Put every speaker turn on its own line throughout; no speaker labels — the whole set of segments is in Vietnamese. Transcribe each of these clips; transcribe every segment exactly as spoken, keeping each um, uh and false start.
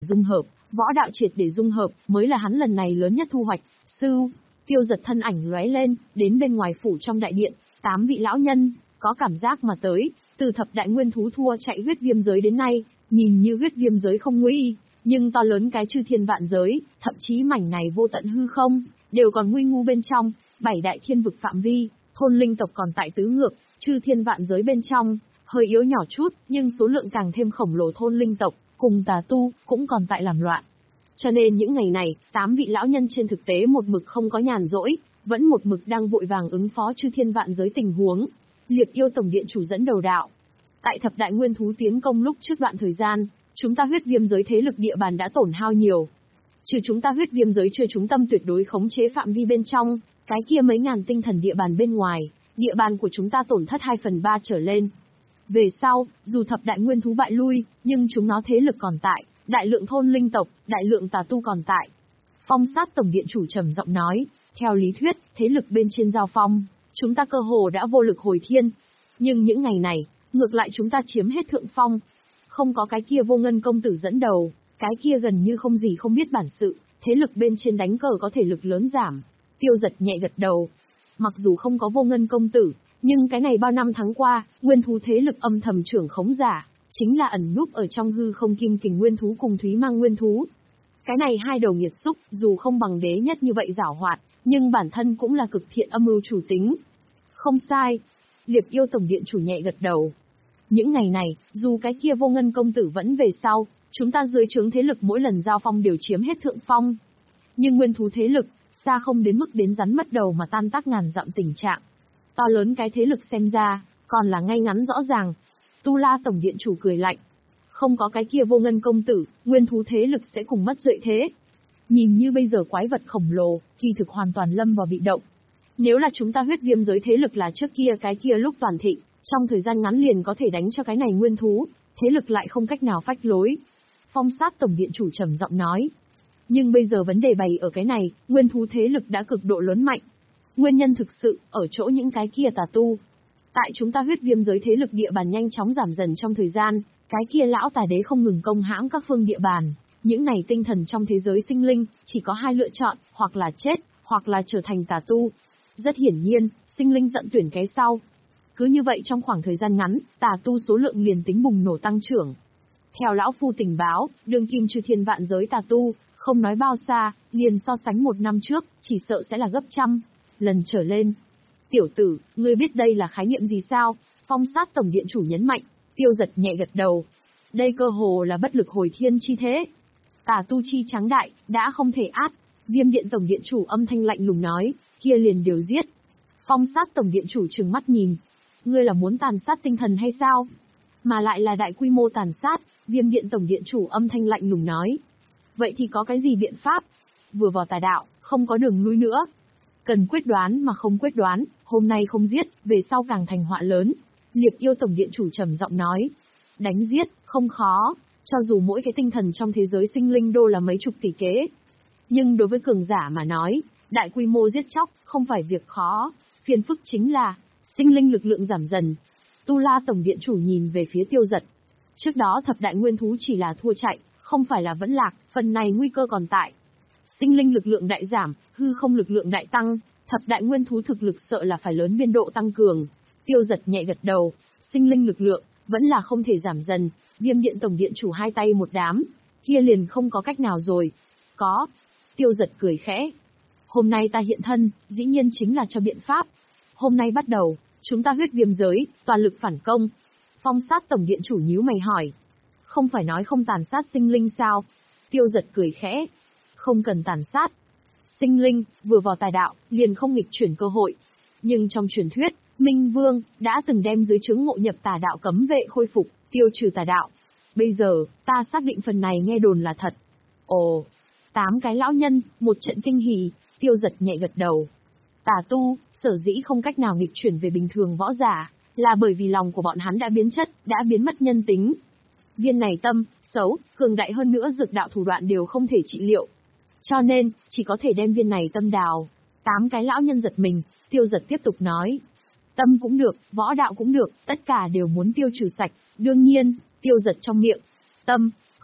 dung hợp, võ đạo triệt để dung hợp, mới là hắn lần này lớn nhất thu hoạch. Sư, Tiêu Giật thân ảnh lóe lên, đến bên ngoài phủ trong đại điện, tám vị lão nhân, có cảm giác mà tới, từ thập đại nguyên thú thua chạy huyết viêm giới đến nay, nhìn như huyết viêm giới không nguy, nhưng to lớn cái chư thiên vạn giới, thậm chí mảnh này vô tận hư không, đều còn nguy ngu bên trong, bảy đại thiên vực phạm vi, thôn linh tộc còn tại tứ ngược, chư thiên vạn giới bên trong, hơi yếu nhỏ chút, nhưng số lượng càng thêm khổng lồ thôn linh tộc, cùng tà tu, cũng còn tại làm loạn. Cho nên những ngày này, tám vị lão nhân trên thực tế một mực không có nhàn rỗi, vẫn một mực đang vội vàng ứng phó chư thiên vạn giới tình huống. Liệp Yêu tổng điện chủ dẫn đầu đạo. Tại thập đại nguyên thú tiến công lúc trước đoạn thời gian, chúng ta huyết viêm giới thế lực địa bàn đã tổn hao nhiều. Trừ chúng ta huyết viêm giới chưa chúng tâm tuyệt đối khống chế phạm vi bên trong, cái kia mấy ngàn tinh thần địa bàn bên ngoài, địa bàn của chúng ta tổn thất hai phần ba trở lên. Về sau, dù thập đại nguyên thú bại lui, nhưng chúng nó thế lực còn tại, đại lượng thôn linh tộc, đại lượng tà tu còn tại. Phong Sát tổng điện chủ trầm giọng nói, theo lý thuyết, thế lực bên trên giao phong, chúng ta cơ hồ đã vô lực hồi thiên. Nhưng những ngày này, ngược lại chúng ta chiếm hết thượng phong. Không có cái kia vô ngân công tử dẫn đầu, cái kia gần như không gì không biết bản sự, thế lực bên trên đánh cờ có thể lực lớn giảm. Tiêu Giật nhẹ gật đầu. Mặc dù không có vô ngân công tử, nhưng cái này bao năm tháng qua, nguyên thú thế lực âm thầm trưởng khống giả, chính là ẩn núp ở trong hư không kim kình nguyên thú cùng thúy mang nguyên thú. Cái này hai đầu nghiệt xúc, dù không bằng đế nhất như vậy giảo hoạt, nhưng bản thân cũng là cực thiện âm mưu chủ tính. Không sai. Liệp Yêu tổng điện chủ nhẹ gật đầu. Những ngày này, dù cái kia vô ngân công tử vẫn về sau, chúng ta dưới trướng thế lực mỗi lần giao phong đều chiếm hết thượng phong. Nhưng nguyên thú thế lực, xa không đến mức đến rắn mất đầu mà tan tác ngàn dặm tình trạng. To lớn cái thế lực xem ra, còn là ngay ngắn rõ ràng. Tu La tổng điện chủ cười lạnh. Không có cái kia vô ngân công tử, nguyên thú thế lực sẽ cùng mất duệ thế. Nhìn như bây giờ quái vật khổng lồ, kỳ thực hoàn toàn lâm vào bị động. Nếu là chúng ta huyết viêm giới thế lực là trước kia cái kia lúc toàn thịnh, trong thời gian ngắn liền có thể đánh cho cái này nguyên thú, thế lực lại không cách nào phách lối. Phong Sát tổng điện chủ trầm giọng nói. Nhưng bây giờ vấn đề bày ở cái này, nguyên thú thế lực đã cực độ lớn mạnh. Nguyên nhân thực sự, ở chỗ những cái kia tà tu. Tại chúng ta huyết viêm giới thế lực địa bàn nhanh chóng giảm dần trong thời gian, cái kia lão tà đế không ngừng công hãm các phương địa bàn. Những này tinh thần trong thế giới sinh linh, chỉ có hai lựa chọn, hoặc là chết, hoặc là trở thành tà tu. Rất hiển nhiên, sinh linh tận tuyển cái sau. Cứ như vậy trong khoảng thời gian ngắn, tà tu số lượng liền tính bùng nổ tăng trưởng. Theo lão phu tình báo, đương kim chư thiên vạn giới tà tu, không nói bao xa, liền so sánh một năm trước, chỉ sợ sẽ là gấp trăm lần trở lên. Tiểu tử, ngươi biết đây là khái niệm gì sao? Phong Sát tổng điện chủ nhấn mạnh. Tiêu Giật nhẹ gật đầu. Đây cơ hồ là bất lực hồi thiên chi thế. Tà tu chi trắng đại, đã không thể át. Viêm điện tổng điện chủ âm thanh lạnh lùng nói, kia liền điều giết. Phong Sát tổng điện chủ trừng mắt nhìn. Ngươi là muốn tàn sát tinh thần hay sao? Mà lại là đại quy mô tàn sát, Viêm điện tổng điện chủ âm thanh lạnh lùng nói. Vậy thì có cái gì biện pháp? Vừa vào tà đạo, không có đường lui nữa. Cần quyết đoán mà không quyết đoán, hôm nay không giết, về sau càng thành họa lớn. Liệp Yêu tổng điện chủ trầm giọng nói. Đánh giết, không khó, cho dù mỗi cái tinh thần trong thế giới sinh linh đô là mấy chục tỷ kế. Nhưng đối với cường giả mà nói, đại quy mô giết chóc, không phải việc khó, phiền phức chính là, sinh linh lực lượng giảm dần. Tu La tổng điện chủ nhìn về phía Tiêu Giật. Trước đó thập đại nguyên thú chỉ là thua chạy, không phải là vẫn lạc, phần này nguy cơ còn tại. Sinh linh lực lượng đại giảm, hư không lực lượng đại tăng, thập đại nguyên thú thực lực sợ là phải lớn biên độ tăng cường. Tiêu Giật nhẹ gật đầu, sinh linh lực lượng, vẫn là không thể giảm dần, Viêm điện tổng điện chủ hai tay một đám, kia liền không có cách nào rồi. Có. Tiêu Giật cười khẽ. Hôm nay ta hiện thân, dĩ nhiên chính là cho biện pháp. Hôm nay bắt đầu, chúng ta huyết viêm giới, toàn lực phản công. Phong Sát tổng điện chủ nhíu mày hỏi. Không phải nói không tàn sát sinh linh sao? Tiêu Giật cười khẽ. Không cần tàn sát. Sinh linh, vừa vào tài đạo, liền không nghịch chuyển cơ hội. Nhưng trong truyền thuyết, Minh Vương, đã từng đem dưới chướng ngộ nhập tà đạo cấm vệ khôi phục, tiêu trừ tà đạo. Bây giờ, ta xác định phần này nghe đồn là thật. Ồ, tám cái lão nhân, một trận kinh hỉ, Tiêu Giật nhẹ gật đầu. Tà tu, sở dĩ không cách nào nghịch chuyển về bình thường võ giả, là bởi vì lòng của bọn hắn đã biến chất, đã biến mất nhân tính. Viên này tâm, xấu, cường đại hơn nữa dược đạo thủ đoạn đều không thể trị liệu. Cho nên, chỉ có thể đem viên này tâm đào. Tám cái lão nhân giật mình, Tiêu Giật tiếp tục nói. Tâm cũng được, võ đạo cũng được, tất cả đều muốn tiêu trừ sạch. Đương nhiên, Tiêu Giật trong miệng. Tâm,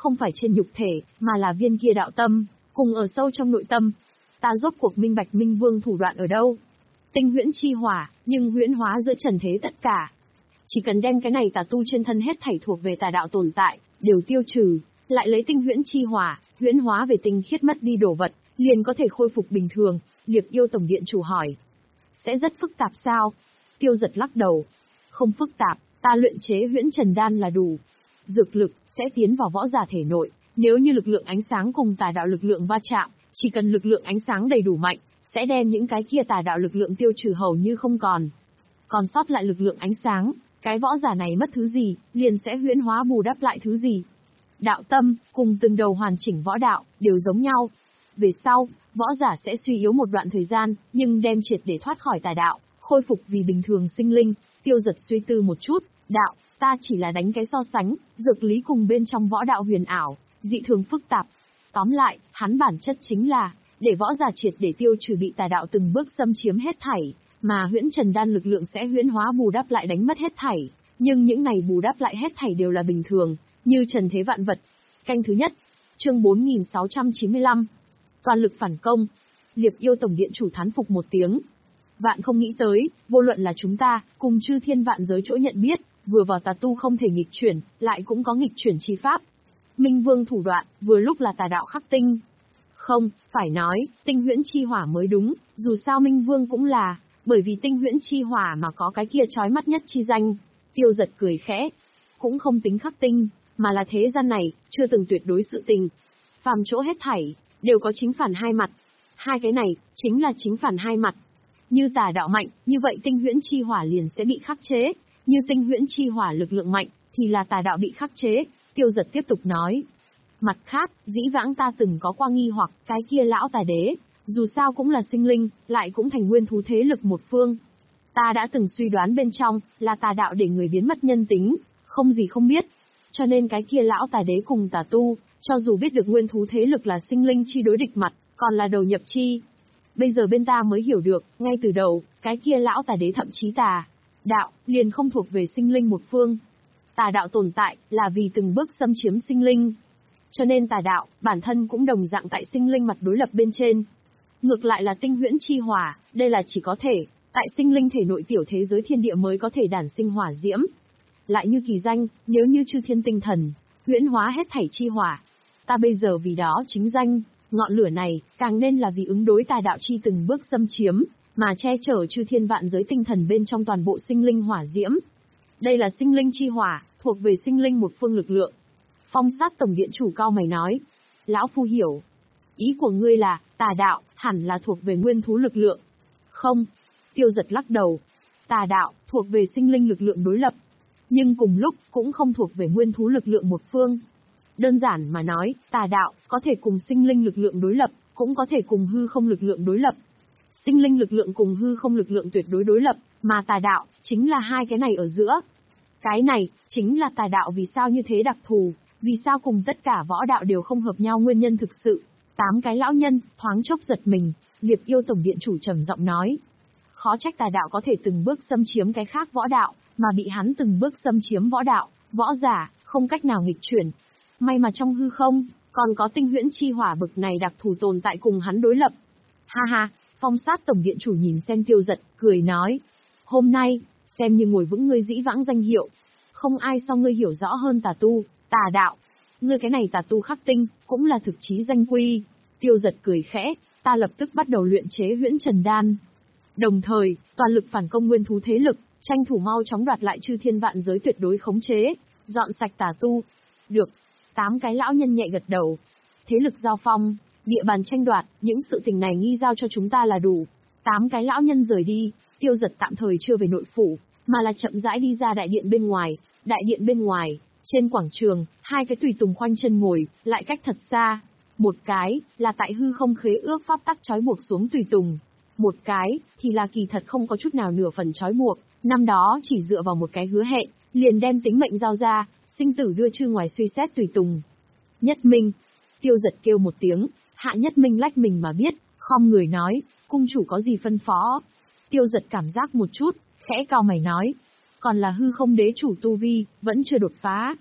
không phải trên nhục thể, mà là viên kia đạo tâm, cùng ở sâu trong nội tâm. Ta rốt cuộc minh bạch Minh Vương thủ đoạn ở đâu. Tinh huyễn chi hỏa, nhưng huyễn hóa giữa trần thế tất cả. Chỉ cần đem cái này tà tu trên thân hết thảy thuộc về tà đạo tồn tại, đều tiêu trừ, lại lấy tinh huyễn chi hỏa, huyễn hóa về tinh khiết mất đi đồ vật, liền có thể khôi phục bình thường. Liệp Yêu Tổng Điện chủ hỏi. Sẽ rất phức tạp sao? Tiêu Giật lắc đầu. Không phức tạp, ta luyện chế huyễn trần đan là đủ. Dược lực sẽ tiến vào võ giả thể nội, nếu như lực lượng ánh sáng cùng tà đạo lực lượng va chạm, chỉ cần lực lượng ánh sáng đầy đủ mạnh, sẽ đem những cái kia tà đạo lực lượng tiêu trừ hầu như không còn. Còn sót lại lực lượng ánh sáng, cái võ giả này mất thứ gì, liền sẽ huyễn hóa bù đắp lại thứ gì. Đạo tâm, cùng từng đầu hoàn chỉnh võ đạo, đều giống nhau. Về sau, võ giả sẽ suy yếu một đoạn thời gian, nhưng đem triệt để thoát khỏi tà đạo, khôi phục vì bình thường sinh linh. Tiêu Giật suy tư một chút, đạo, ta chỉ là đánh cái so sánh, dược lý cùng bên trong võ đạo huyền ảo, dị thường phức tạp. Tóm lại, hắn bản chất chính là, để võ giả triệt để tiêu trừ bị tà đạo từng bước xâm chiếm hết thảy, mà huyễn trần đan lực lượng sẽ huyễn hóa bù đắp lại đánh mất hết thảy. Nhưng những này bù đắp lại hết thảy đều là bình thường, như trần thế vạn vật. Canh thứ nhất, chương bốn nghìn sáu trăm chín mươi lăm. Toàn lực phản công. Liệp Yêu Tổng Điện chủ thán phục một tiếng. Vạn không nghĩ tới, vô luận là chúng ta, cùng chư thiên vạn giới chỗ nhận biết, vừa vào tà tu không thể nghịch chuyển, lại cũng có nghịch chuyển chi pháp. Minh Vương thủ đoạn, vừa lúc là tà đạo khắc tinh. Không, phải nói, tinh huyễn chi hỏa mới đúng, dù sao Minh Vương cũng là, bởi vì tinh huyễn chi hỏa mà có cái kia chói mắt nhất chi danh. Tiêu Giật cười khẽ. Cũng không tính khắc tinh, mà là thế gian này, chưa từng tuyệt đối sự tình. Phàm chỗ hết thảy, đều có chính phản hai mặt. Hai cái này, chính là chính phản hai mặt. Như tà đạo mạnh, như vậy tinh huyễn chi hỏa liền sẽ bị khắc chế. Như tinh huyễn chi hỏa lực lượng mạnh, thì là tà đạo bị khắc chế. Tiêu Giật tiếp tục nói. Mặt khác, dĩ vãng ta từng có qua nghi hoặc cái kia lão tà đế, dù sao cũng là sinh linh, lại cũng thành nguyên thú thế lực một phương. Ta đã từng suy đoán bên trong, là tà đạo để người biến mất nhân tính, không gì không biết. Cho nên cái kia lão tà đế cùng tà tu, cho dù biết được nguyên thú thế lực là sinh linh chi đối địch mặt, còn là đầu nhập chi. Bây giờ bên ta mới hiểu được, ngay từ đầu, cái kia lão tà đế thậm chí tà đạo, liền không thuộc về sinh linh một phương. Tà đạo tồn tại, là vì từng bước xâm chiếm sinh linh. Cho nên tà đạo, bản thân cũng đồng dạng tại sinh linh mặt đối lập bên trên. Ngược lại là tinh huyễn chi hỏa, đây là chỉ có thể, tại sinh linh thể nội tiểu thế giới thiên địa mới có thể đản sinh hỏa diễm. Lại như kỳ danh, nếu như chư thiên tinh thần, huyễn hóa hết thảy chi hỏa. Ta bây giờ vì đó chính danh, ngọn lửa này, càng nên là vì ứng đối tà đạo chi từng bước xâm chiếm, mà che chở chư thiên vạn giới tinh thần bên trong toàn bộ sinh linh hỏa diễm. Đây là sinh linh chi hỏa, thuộc về sinh linh một phương lực lượng. Phong Sát Tổng Điện chủ cao mày nói. Lão Phu hiểu. Ý của ngươi là, tà đạo, hẳn là thuộc về nguyên thú lực lượng. Không. Tiêu Giật lắc đầu. Tà đạo, thuộc về sinh linh lực lượng đối lập. Nhưng cùng lúc, cũng không thuộc về nguyên thú lực lượng một phương. Đơn giản mà nói, tà đạo, có thể cùng sinh linh lực lượng đối lập, cũng có thể cùng hư không lực lượng đối lập. Sinh linh lực lượng cùng hư không lực lượng tuyệt đối đối lập, mà tà đạo, chính là hai cái này ở giữa. Cái này, chính là tà đạo vì sao như thế đặc thù, vì sao cùng tất cả võ đạo đều không hợp nhau nguyên nhân thực sự. Tám cái lão nhân, thoáng chốc giật mình, Liệp Yêu Tổng Điện chủ trầm giọng nói. Khó trách tà đạo có thể từng bước xâm chiếm cái khác võ đạo, mà bị hắn từng bước xâm chiếm võ đạo, võ giả, không cách nào nghịch chuyển. May mà trong hư không, còn có tinh huyễn chi hỏa bực này đặc thù tồn tại cùng hắn đối lập. Ha ha, Phong Sát Tổng Điện chủ nhìn xem Tiêu Giật, cười nói. Hôm nay, xem như ngồi vững ngươi dĩ vãng danh hiệu. Không ai so ngươi hiểu rõ hơn tà tu, tà đạo. Ngươi cái này tà tu khắc tinh, cũng là thực chí danh quy. Tiêu Giật cười khẽ, ta lập tức bắt đầu luyện chế huyễn trần đan. Đồng thời, toàn lực phản công nguyên thú thế lực, tranh thủ mau chóng đoạt lại chư thiên vạn giới tuyệt đối khống chế, dọn sạch tà tu. Được. Tám cái lão nhân nhẹ gật đầu. Thế lực giao phong, địa bàn tranh đoạt, những sự tình này nghi giao cho chúng ta là đủ. Tám cái lão nhân rời đi, Tiêu Giật tạm thời chưa về nội phủ, mà là chậm rãi đi ra đại điện bên ngoài. Đại điện bên ngoài, trên quảng trường, hai cái tùy tùng khoanh chân ngồi, lại cách thật xa. Một cái, là tại hư không khế ước pháp tắc trói buộc xuống tùy tùng. Một cái, thì là kỳ thật không có chút nào nửa phần trói buộc, năm đó chỉ dựa vào một cái hứa hẹn, liền đem tính mệnh giao ra, sinh tử đưa chư ngoài suy xét tùy tùng. Nhất Minh. Tiêu Giật kêu một tiếng, Hạ Nhất Minh lách mình mà biết, khom người nói, cung chủ có gì phân phó. Tiêu Giật cảm giác một chút, khẽ cau mày nói, còn là hư không đế chủ tu vi, vẫn chưa đột phá.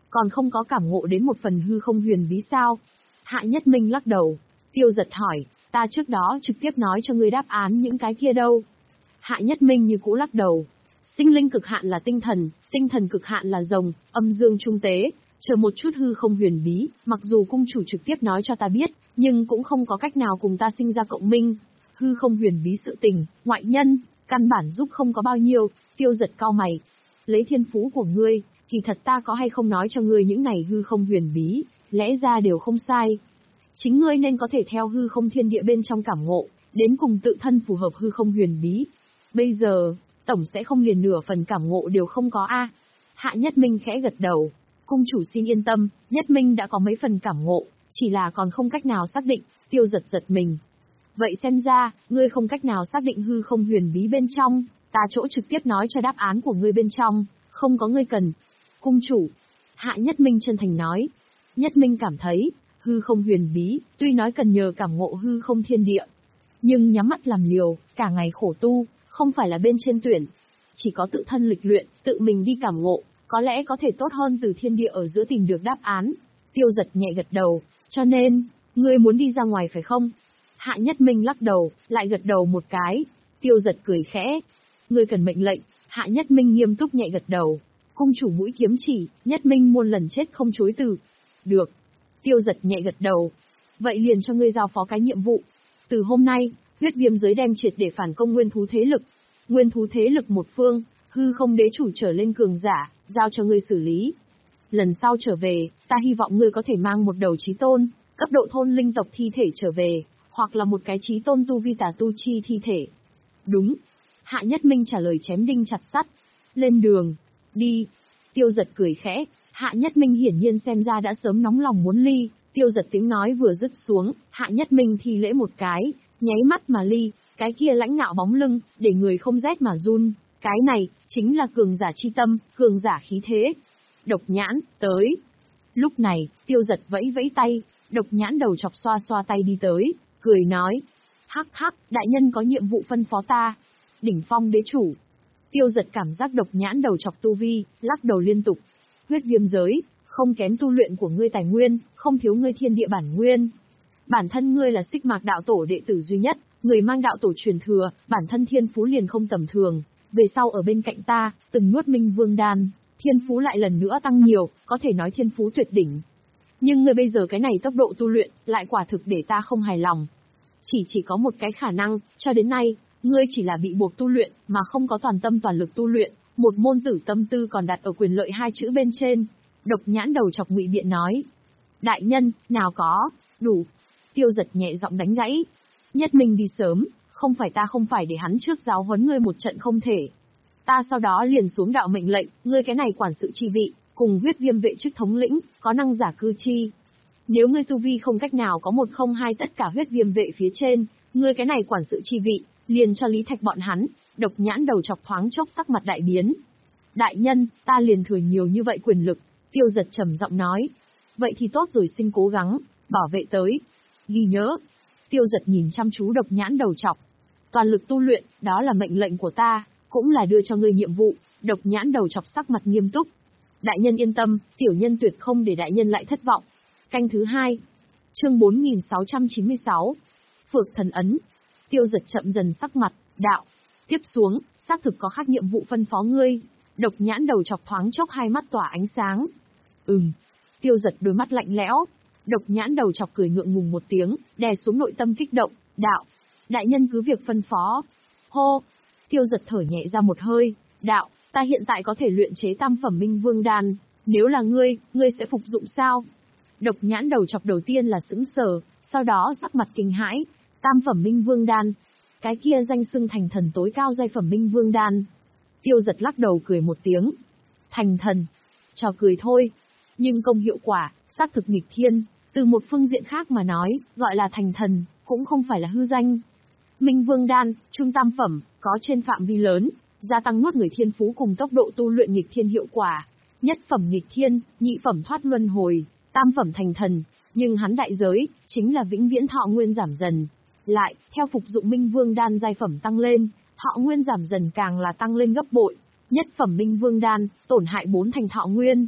Còn không có cảm ngộ đến một phần hư không huyền bí sao? Hạ Nhất Minh lắc đầu. Tiêu Giật hỏi, ta trước đó trực tiếp nói cho ngươi đáp án những cái kia đâu? Hạ Nhất Minh như cũ lắc đầu. Sinh linh cực hạn là tinh thần, tinh thần cực hạn là rồng, âm dương trung tế, chờ một chút hư không huyền bí, mặc dù cung chủ trực tiếp nói cho ta biết, nhưng cũng không có cách nào cùng ta sinh ra cộng minh. Hư không huyền bí sự tình, ngoại nhân, căn bản giúp không có bao nhiêu. Tiêu Giật cau mày. Lấy thiên phú của ngươi, kỳ thật ta có hay không nói cho ngươi những này hư không huyền bí, lẽ ra đều không sai. Chính ngươi nên có thể theo hư không thiên địa bên trong cảm ngộ, đến cùng tự thân phù hợp hư không huyền bí. Bây giờ, tổng sẽ không liền nửa phần cảm ngộ đều không có a. Hạ Nhất Minh khẽ gật đầu. Cung chủ xin yên tâm, Nhất Minh đã có mấy phần cảm ngộ, chỉ là còn không cách nào xác định. Tiêu Giật giật mình. Vậy xem ra, ngươi không cách nào xác định hư không huyền bí bên trong, ta chỗ trực tiếp nói cho đáp án của ngươi bên trong, không có ngươi cần. Cung chủ. Hạ Nhất Minh chân thành nói. Nhất Minh cảm thấy, hư không huyền bí, tuy nói cần nhờ cảm ngộ hư không thiên địa, nhưng nhắm mắt làm liều, cả ngày khổ tu, không phải là bên trên tuyển. Chỉ có tự thân lịch luyện, tự mình đi cảm ngộ, có lẽ có thể tốt hơn từ thiên địa ở giữa tìm được đáp án. Tiêu Giật nhẹ gật đầu, cho nên, ngươi muốn đi ra ngoài phải không? Hạ Nhất Minh lắc đầu, lại gật đầu một cái. Tiêu Giật cười khẽ. Ngươi cần mệnh lệnh. Hạ Nhất Minh nghiêm túc nhẹ gật đầu. Cung chủ mũi kiếm chỉ, Nhất Minh muôn lần chết không chối từ. Được. Tiêu Giật nhẹ gật đầu. Vậy liền cho ngươi giao phó cái nhiệm vụ. Từ hôm nay, huyết viêm giới đem triệt để phản công nguyên thú thế lực. Nguyên thú thế lực một phương, hư không đế chủ trở lên cường giả, giao cho ngươi xử lý. Lần sau trở về, ta hy vọng ngươi có thể mang một đầu chí tôn, cấp độ thôn linh tộc thi thể trở về, hoặc là một cái chí tôn tu vi tà tu chi thi thể. Đúng. Hạ Nhất Minh trả lời chém đinh chặt sắt. Lên đường. Đi. Tiêu Giật cười khẽ. Hạ Nhất Minh hiển nhiên xem ra đã sớm nóng lòng muốn ly. Tiêu Giật tiếng nói vừa dứt xuống, Hạ Nhất Minh thi lễ một cái, nháy mắt mà ly, cái kia lãnh ngạo bóng lưng, để người không rét mà run. Cái này, chính là cường giả chi tâm, cường giả khí thế. Độc Nhãn, tới. Lúc này, Tiêu Giật vẫy vẫy tay, Độc Nhãn đầu chọc xoa xoa tay đi tới, cười nói. Hắc hắc, đại nhân có nhiệm vụ phân phó ta. Đỉnh phong đế chủ. Tiêu Giật cảm giác Độc Nhãn đầu chọc tu vi, lắc đầu liên tục. Huyết viêm giới, không kém tu luyện của ngươi tài nguyên, không thiếu ngươi thiên địa bản nguyên. Bản thân ngươi là Xích Mạc đạo tổ đệ tử duy nhất, người mang đạo tổ truyền thừa, bản thân thiên phú liền không tầm thường. Về sau ở bên cạnh ta, từng nuốt minh vương đan, thiên phú lại lần nữa tăng nhiều, có thể nói thiên phú tuyệt đỉnh. Nhưng ngươi bây giờ cái này tốc độ tu luyện, lại quả thực để ta không hài lòng. Chỉ chỉ có một cái khả năng, cho đến nay, ngươi chỉ là bị buộc tu luyện, mà không có toàn tâm toàn lực tu luyện, một môn tử tâm tư còn đặt ở quyền lợi hai chữ bên trên. Độc Nhãn đầu chọc ngụy biện nói. Đại nhân, nào có, đủ. Tiêu Giật nhẹ giọng đánh gãy. Nhất Minh đi sớm, không phải ta không phải để hắn trước giáo huấn ngươi một trận không thể. Ta sau đó liền xuống đạo mệnh lệnh, ngươi cái này quản sự chi vị, cùng huyết viêm vệ chức thống lĩnh, có năng giả cư chi. Nếu ngươi tu vi không cách nào có một không hai tất cả huyết viêm vệ phía trên, ngươi cái này quản sự chi vị, liền cho Lý Thạch bọn hắn. Độc Nhãn đầu chọc thoáng chốc sắc mặt đại biến. Đại nhân, ta liền thừa nhiều như vậy quyền lực. Tiêu Giật trầm giọng nói. Vậy thì tốt rồi, xin cố gắng, bảo vệ tới. Ghi nhớ. Tiêu Giật nhìn chăm chú Độc Nhãn đầu chọc. Toàn lực tu luyện, đó là mệnh lệnh của ta, cũng là đưa cho ngươi nhiệm vụ. Độc Nhãn đầu chọc sắc mặt nghiêm túc. Đại nhân yên tâm, tiểu nhân tuyệt không để đại nhân lại thất vọng. Canh thứ hai. Chương bốn nghìn sáu trăm chín mươi sáu. Phược thần ấn. Tiêu Giật chậm dần sắc mặt, đạo. Tiếp xuống, xác thực có khác nhiệm vụ phân phó ngươi. Độc Nhãn đầu chọc thoáng chốc hai mắt tỏa ánh sáng. Ừm. Tiêu Giật đôi mắt lạnh lẽo. Độc Nhãn đầu chọc cười ngượng ngùng một tiếng, đè xuống nội tâm kích động, đạo. Đại nhân cứ việc phân phó. Hô. Tiêu Giật thở nhẹ ra một hơi, đạo, ta hiện tại có thể luyện chế tam phẩm minh vương đan, nếu là ngươi, ngươi sẽ phục dụng sao? Độc Nhãn đầu chọc đầu tiên là sững sờ, sau đó sắc mặt kinh hãi, tam phẩm minh vương đan, cái kia danh xưng thành thần tối cao giai phẩm minh vương đan. Tiêu Giật lắc đầu cười một tiếng. Thành thần, trò cười thôi, nhưng công hiệu quả, xác thực nghịch thiên, từ một phương diện khác mà nói, gọi là thành thần, cũng không phải là hư danh. Minh vương đan, trung tam phẩm, có trên phạm vi lớn, gia tăng nuốt người thiên phú cùng tốc độ tu luyện nghịch thiên hiệu quả. Nhất phẩm nghịch thiên, nhị phẩm thoát luân hồi, tam phẩm thành thần, nhưng hắn đại giới, chính là vĩnh viễn thọ nguyên giảm dần. Lại, theo phục dụng minh vương đan giai phẩm tăng lên, thọ nguyên giảm dần càng là tăng lên gấp bội. Nhất phẩm minh vương đan, tổn hại bốn thành thọ nguyên.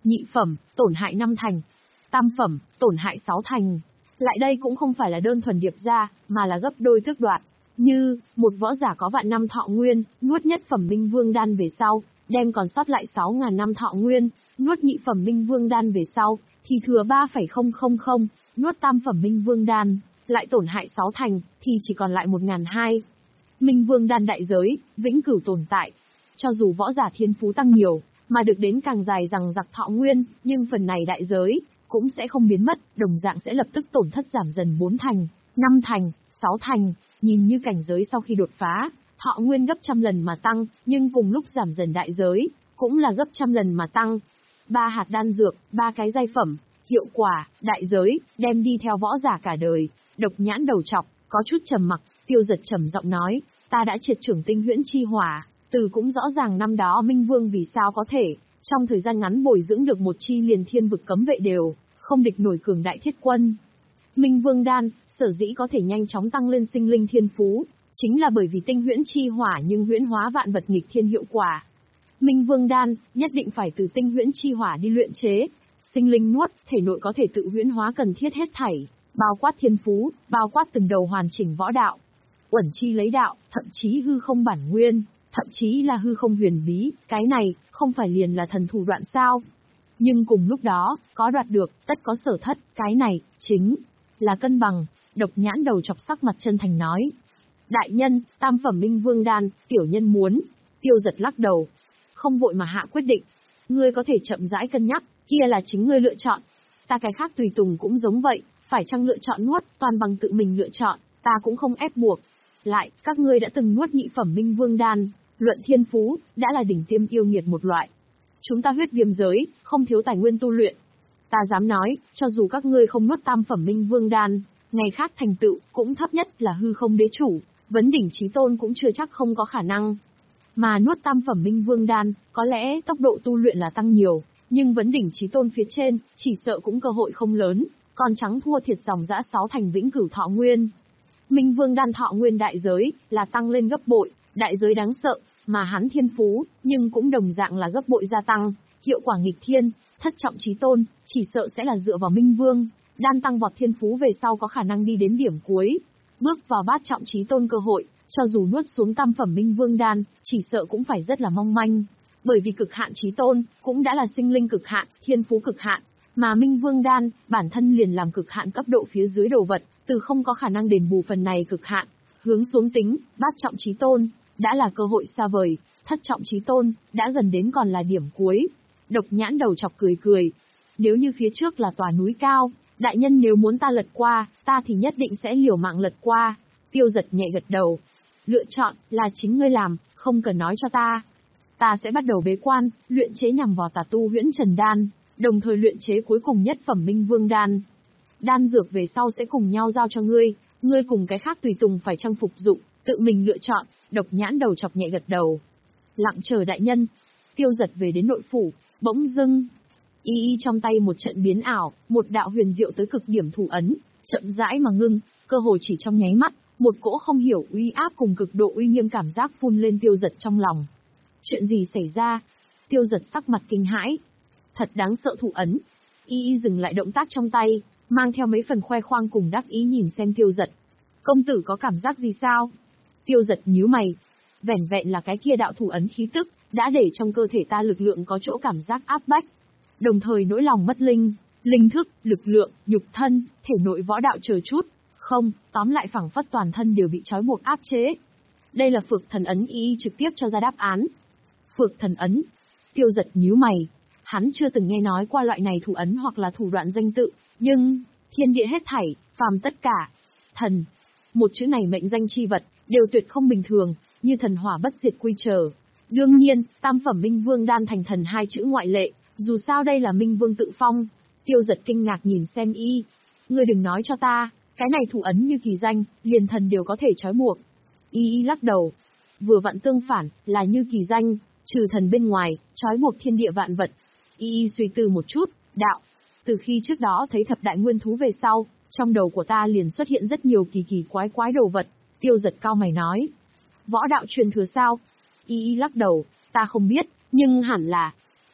nhị phẩm, tổn hại năm thành, tam phẩm, tổn hại sáu thành. Lại đây cũng không phải là đơn thuần điệp ra, mà là gấp đôi tước đoạt. Như, một võ giả có vạn năm thọ nguyên, nuốt nhất phẩm minh vương đan về sau, đem còn sót lại sáu ngàn năm thọ nguyên, nuốt nhị phẩm minh vương đan về sau, thì thừa ba phẩy không không không, nuốt tam phẩm minh vương đan, lại tổn hại sáu thành, thì chỉ còn lại một ngàn hai. Minh vương đan đại giới, vĩnh cửu tồn tại. Cho dù võ giả thiên phú tăng nhiều, mà được đến càng dài rằng giặc thọ nguyên, nhưng phần này đại giới, cũng sẽ không biến mất, đồng dạng sẽ lập tức tổn thất giảm dần bốn thành, năm thành, sáu thành, nhìn như cảnh giới sau khi đột phá, thọ nguyên gấp trăm lần mà tăng, nhưng cùng lúc giảm dần đại giới, cũng là gấp trăm lần mà tăng. Ba hạt đan dược, ba cái giai phẩm, hiệu quả, đại giới, đem đi theo võ giả cả đời. Độc Nhãn đầu trọc, có chút trầm mặc, Tiêu Giật trầm giọng nói, ta đã triệt trưởng tinh huyễn chi hỏa, từ cũng rõ ràng năm đó Minh Vương vì sao có thể, trong thời gian ngắn bồi dưỡng được một chi liền thiên vực cấm vệ đều, không địch nổi cường đại thiết quân. Minh Vương đan, sở dĩ có thể nhanh chóng tăng lên sinh linh thiên phú, chính là bởi vì tinh huyễn chi hỏa nhưng huyễn hóa vạn vật nghịch thiên hiệu quả. Minh Vương đan, nhất định phải từ tinh huyễn chi hỏa đi luyện chế, sinh linh nuốt, thể nội có thể tự huyễn hóa cần thiết hết thảy, bao quát thiên phú, bao quát từng đầu hoàn chỉnh võ đạo. Uẩn chi lấy đạo, thậm chí hư không bản nguyên, thậm chí là hư không huyền bí, cái này, không phải liền là thần thủ đoạn sao? Nhưng cùng lúc đó, có đoạt được, tất có sở thất, cái này, chính là cân bằng. Độc Nhãn đầu chọc sắc mặt chân thành nói. Đại nhân, tam phẩm minh vương đan, tiểu nhân muốn. Tiêu Giật lắc đầu. Không vội mà hạ quyết định. Ngươi có thể chậm rãi cân nhắc, kia là chính ngươi lựa chọn. Ta cái khác tùy tùng cũng giống vậy, phải chăng lựa chọn nuốt, toàn bằng tự mình lựa chọn, ta cũng không ép buộc. Lại, các ngươi đã từng nuốt nhị phẩm minh vương đan, luận thiên phú, đã là đỉnh tiêm yêu nghiệt một loại. Chúng ta huyết viêm giới, không thiếu tài nguyên tu luyện. Ta dám nói, cho dù các ngươi không nuốt tam phẩm minh vương đan, ngày khác thành tựu, cũng thấp nhất là hư không đế chủ, vấn đỉnh chí tôn cũng chưa chắc không có khả năng. Mà nuốt tam phẩm minh vương đan, có lẽ tốc độ tu luyện là tăng nhiều, nhưng vấn đỉnh chí tôn phía trên, chỉ sợ cũng cơ hội không lớn, còn trắng thua thiệt dòng dã sáu thành vĩnh cửu thọ nguyên. Minh vương đan thọ nguyên đại giới, là tăng lên gấp bội, đại giới đáng sợ, mà hắn thiên phú, nhưng cũng đồng dạng là gấp bội gia tăng, hiệu quả nghịch thiên, thất trọng chí tôn, chỉ sợ sẽ là dựa vào minh vương, đan tăng vọt thiên phú về sau có khả năng đi đến điểm cuối, bước vào bát trọng chí tôn cơ hội, cho dù nuốt xuống tam phẩm minh vương đan, chỉ sợ cũng phải rất là mong manh, bởi vì cực hạn chí tôn, cũng đã là sinh linh cực hạn, thiên phú cực hạn, mà minh vương đan, bản thân liền làm cực hạn cấp độ phía dưới đồ vật, từ không có khả năng đền bù phần này cực hạn, hướng xuống tính, bát trọng chí tôn, đã là cơ hội xa vời, thất trọng chí tôn, đã gần đến còn là điểm cuối. Độc Nhãn đầu chọc cười cười. Nếu như phía trước là tòa núi cao, đại nhân nếu muốn ta lật qua, ta thì nhất định sẽ liều mạng lật qua. Tiêu Giật nhẹ gật đầu. Lựa chọn, là chính ngươi làm, không cần nói cho ta. Ta sẽ bắt đầu bế quan, luyện chế nhằm vào tà tu huyễn trần đan, đồng thời luyện chế cuối cùng nhất phẩm minh vương đan. Đan dược về sau sẽ cùng nhau giao cho ngươi, ngươi cùng cái khác tùy tùng phải trang phục dụng, tự mình lựa chọn. Độc Nhãn đầu chọc nhẹ gật đầu. Lặng chờ đại nhân. Tiêu Giật về đến nội phủ, bỗng dưng, y y trong tay một trận biến ảo, một đạo huyền diệu tới cực điểm thủ ấn, chậm rãi mà ngưng, cơ hồ chỉ trong nháy mắt, một cỗ không hiểu uy áp cùng cực độ uy nghiêm cảm giác phun lên Tiêu Giật trong lòng. Chuyện gì xảy ra? Tiêu Giật sắc mặt kinh hãi. Thật đáng sợ thủ ấn. Y y dừng lại động tác trong tay, mang theo mấy phần khoe khoang cùng đắc ý nhìn xem Tiêu Giật. Công tử có cảm giác gì sao? Tiêu Giật nhíu mày. Vẻn vẹn là cái kia đạo thủ ấn khí tức, đã để trong cơ thể ta lực lượng có chỗ cảm giác áp bách. Đồng thời nỗi lòng mất linh, linh thức, lực lượng, nhục thân, thể nội võ đạo chờ chút. Không, tóm lại phảng phất toàn thân đều bị trói buộc áp chế. Đây là Phược Thần Ấn. Y y trực tiếp cho ra đáp án. Phược Thần Ấn. Tiêu Giật nhíu mày. Hắn chưa từng nghe nói qua loại này thủ ấn hoặc là thủ đoạn danh tự, nhưng, thiên địa hết thảy, phàm tất cả. Thần. Một chữ này mệnh danh chi vật, đều tuyệt không bình thường, như thần hỏa bất diệt quy trở. Đương nhiên, tam phẩm minh vương đan thành thần hai chữ ngoại lệ, dù sao đây là minh vương tự phong. Tiêu Giật kinh ngạc nhìn xem y. Ngươi đừng nói cho ta, cái này thủ ấn như kỳ danh, liền thần đều có thể trói buộc. Y y lắc đầu. Vừa vặn tương phản, là như kỳ danh, trừ thần bên ngoài, trói buộc thiên địa vạn vật. Y y suy tư một chút, đạo. Từ khi trước đó thấy thập đại nguyên thú về sau, trong đầu của ta liền xuất hiện rất nhiều kỳ kỳ quái quái đồ vật. Tiêu Giật cao mày nói. Võ đạo truyền thừa sao? Y y lắc đầu, ta không biết, nhưng hẳn là.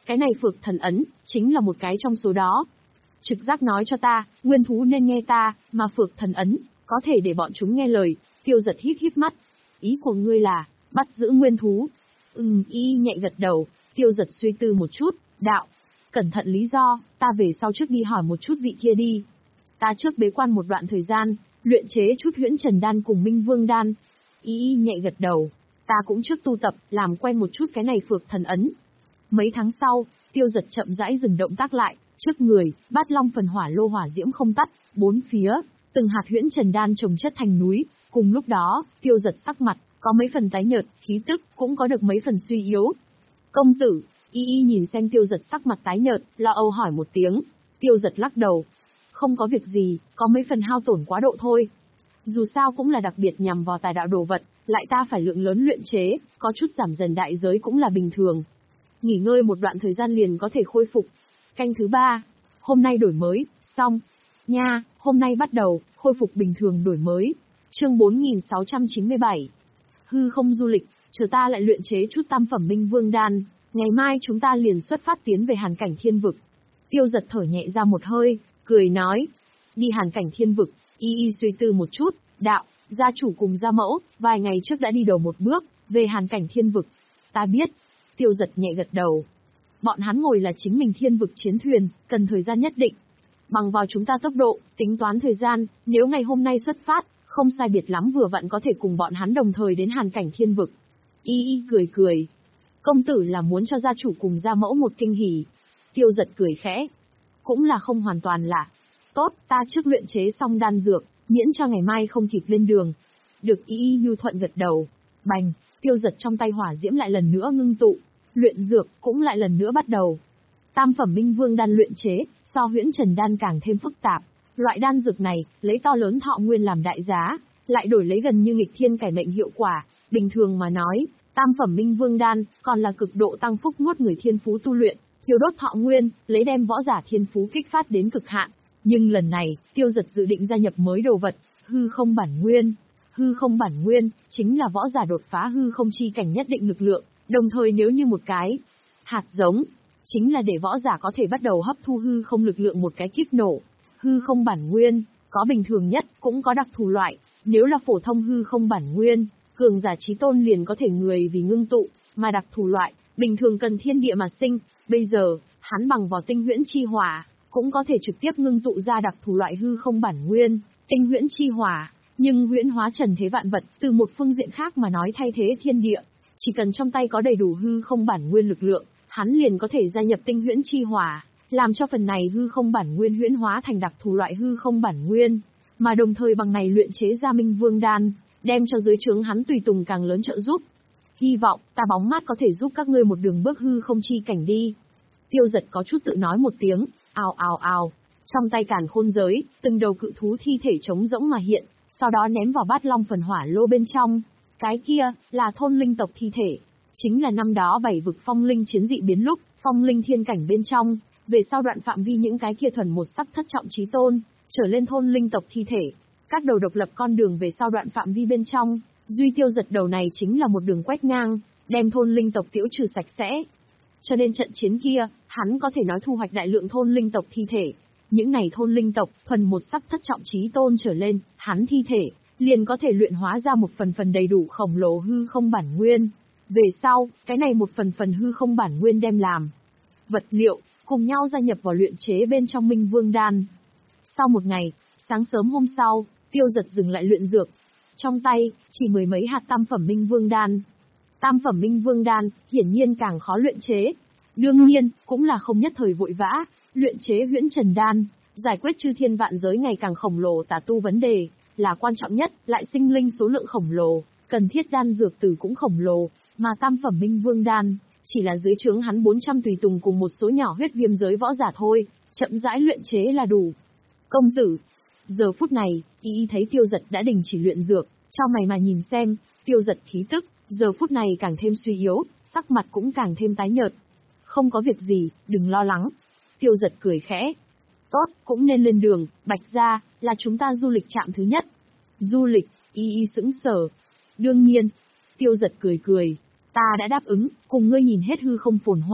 cái này phược thần ấn, chính là một cái trong số đó. Trực giác nói cho ta, nguyên thú nên nghe ta, mà phược thần ấn, có thể để bọn chúng nghe lời. Tiêu giật híp híp mắt. Ý của ngươi là, bắt giữ nguyên thú. Ừm, y nhẹ gật đầu, tiêu giật suy tư một chút, đạo. Cẩn thận lý do, ta về sau trước đi hỏi một chút vị kia đi. Ta trước bế quan một đoạn thời gian, luyện chế chút huyễn trần đan cùng minh vương đan. Y nhẹ gật đầu, ta cũng trước tu tập, làm quen một chút cái này phược thần ấn. Mấy tháng sau, tiêu giật chậm rãi dừng động tác lại, trước người, bát long phần hỏa lô hỏa diễm không tắt, bốn phía, từng hạt huyễn trần đan chồng chất thành núi. Cùng lúc đó, tiêu giật sắc mặt, có mấy phần tái nhợt, khí tức, cũng có được mấy phần suy yếu. Công tử, y y nhìn xem tiêu giật sắc mặt tái nhợt, lo âu hỏi một tiếng. Tiêu giật lắc đầu. Không có việc gì, có mấy phần hao tổn quá độ thôi. Dù sao cũng là đặc biệt nhằm vào tài đạo đồ vật, lại ta phải lượng lớn luyện chế, có chút giảm dần đại giới cũng là bình thường. Nghỉ ngơi một đoạn thời gian liền có thể khôi phục. Canh thứ ba, hôm nay đổi mới, xong. Nha, hôm nay bắt đầu, khôi phục bình thường đổi mới. Chương bốn nghìn sáu trăm chín mươi bảy. Hư không du lịch, chờ ta lại luyện chế chút tam phẩm minh vương đan, ngày mai chúng ta liền xuất phát tiến về hàn cảnh thiên vực. Tiêu giật thở nhẹ ra một hơi, cười nói. Đi hàn cảnh thiên vực, y y suy tư một chút, đạo, gia chủ cùng gia mẫu, vài ngày trước đã đi đầu một bước, về hàn cảnh thiên vực. Ta biết. Tiêu giật nhẹ gật đầu. Bọn hắn ngồi là chính mình thiên vực chiến thuyền, cần thời gian nhất định. Bằng vào chúng ta tốc độ, tính toán thời gian, nếu ngày hôm nay xuất phát, không sai biệt lắm vừa vặn có thể cùng bọn hắn đồng thời đến hàn cảnh thiên vực. Y y cười cười. Công tử là muốn cho gia chủ cùng gia mẫu một kinh hỉ. Tiêu giật cười khẽ. Cũng là không hoàn toàn là. Tốt, ta trước luyện chế xong đan dược, miễn cho ngày mai không kịp lên đường. Được y y nhu thuận gật đầu. Bành, tiêu giật trong tay hỏa diễm lại lần nữa ngưng tụ. Luyện dược cũng lại lần nữa bắt đầu. Tam phẩm minh vương đan luyện chế, so huyễn trần đan càng thêm phức tạp. Loại đan dược này, lấy to lớn thọ nguyên làm đại giá, lại đổi lấy gần như nghịch thiên cải mệnh hiệu quả. Bình thường mà nói, tam phẩm minh vương đan, còn là cực độ tăng phúc nuốt người thiên phú tu luyện, thiêu đốt thọ nguyên, lấy đem võ giả thiên phú kích phát đến cực hạn. Nhưng lần này, tiêu giật dự định gia nhập mới đồ vật, hư không bản nguyên. Hư không bản nguyên, chính là võ giả đột phá hư không chi cảnh nhất định lực lượng, đồng thời nếu như một cái hạt giống, chính là để võ giả có thể bắt đầu hấp thu hư không lực lượng một cái kích nổ. Hư không bản nguyên, có bình thường nhất, cũng có đặc thù loại. Nếu là phổ thông hư không bản nguyên, cường giả chí tôn liền có thể người vì ngưng tụ, mà đặc thù loại, bình thường cần thiên địa mà sinh. Bây giờ, hắn bằng vào tinh huyễn chi hỏa, cũng có thể trực tiếp ngưng tụ ra đặc thù loại hư không bản nguyên, tinh huyễn chi hỏa. Nhưng huyễn hóa trần thế vạn vật, từ một phương diện khác mà nói thay thế thiên địa. Chỉ cần trong tay có đầy đủ hư không bản nguyên lực lượng, hắn liền có thể gia nhập tinh huyễn chi hỏa, làm cho phần này hư không bản nguyên huyễn hóa thành đặc thù loại hư không bản nguyên, mà đồng thời bằng này luyện chế ra minh vương đan, đem cho dưới trướng hắn tùy tùng càng lớn trợ giúp. Hy vọng, ta bóng mát có thể giúp các ngươi một đường bước hư không chi cảnh đi. Tiêu giật có chút tự nói một tiếng, ào ào ào, trong tay càn khôn giới, từng đầu cự thú thi thể trống rỗng mà hiện, sau đó ném vào bát long phần hỏa lô bên trong. Cái kia, là thôn linh tộc thi thể. Chính là năm đó bảy vực phong linh chiến dị biến lúc, phong linh thiên cảnh bên trong, về sau đoạn phạm vi những cái kia thuần một sắc thất trọng chí tôn, trở lên thôn linh tộc thi thể. Các đầu độc lập con đường về sau đoạn phạm vi bên trong, duy tiêu giật đầu này chính là một đường quét ngang, đem thôn linh tộc tiêu trừ sạch sẽ. Cho nên trận chiến kia, hắn có thể nói thu hoạch đại lượng thôn linh tộc thi thể. Những này thôn linh tộc, thuần một sắc thất trọng chí tôn trở lên, hắn thi thể, liền có thể luyện hóa ra một phần phần đầy đủ khổng lồ hư không bản nguyên. Về sau, cái này một phần phần hư không bản nguyên đem làm vật liệu, cùng nhau gia nhập vào luyện chế bên trong minh vương đan. Sau một ngày, sáng sớm hôm sau, tiêu giật dừng lại luyện dược. Trong tay, chỉ mười mấy hạt tam phẩm minh vương đan. Tam phẩm minh vương đan, hiển nhiên càng khó luyện chế. Đương nhiên, cũng là không nhất thời vội vã, luyện chế huyễn trần đan, giải quyết chư thiên vạn giới ngày càng khổng lồ tà tu vấn đề, là quan trọng nhất, lại sinh linh số lượng khổng lồ, cần thiết đan dược tử cũng khổng lồ, mà tam phẩm minh vương đan, chỉ là dưới trướng hắn bốn trăm tùy tùng cùng một số nhỏ huyết viêm giới võ giả thôi, chậm rãi luyện chế là đủ. Công tử, giờ phút này, y y thấy tiêu giật đã đình chỉ luyện dược, cho mày mà nhìn xem, tiêu giật khí tức, giờ phút này càng thêm suy yếu, sắc mặt cũng càng thêm tái nhợt. Không có việc gì, đừng lo lắng. Tiêu giật cười khẽ. Tốt, cũng nên lên đường, Bạch gia, là chúng ta du lịch trạm thứ nhất. Du lịch, y y sững sờ. Đương nhiên. Tiêu giật cười cười. Ta đã đáp ứng, cùng ngươi nhìn hết hư không phồn hoa,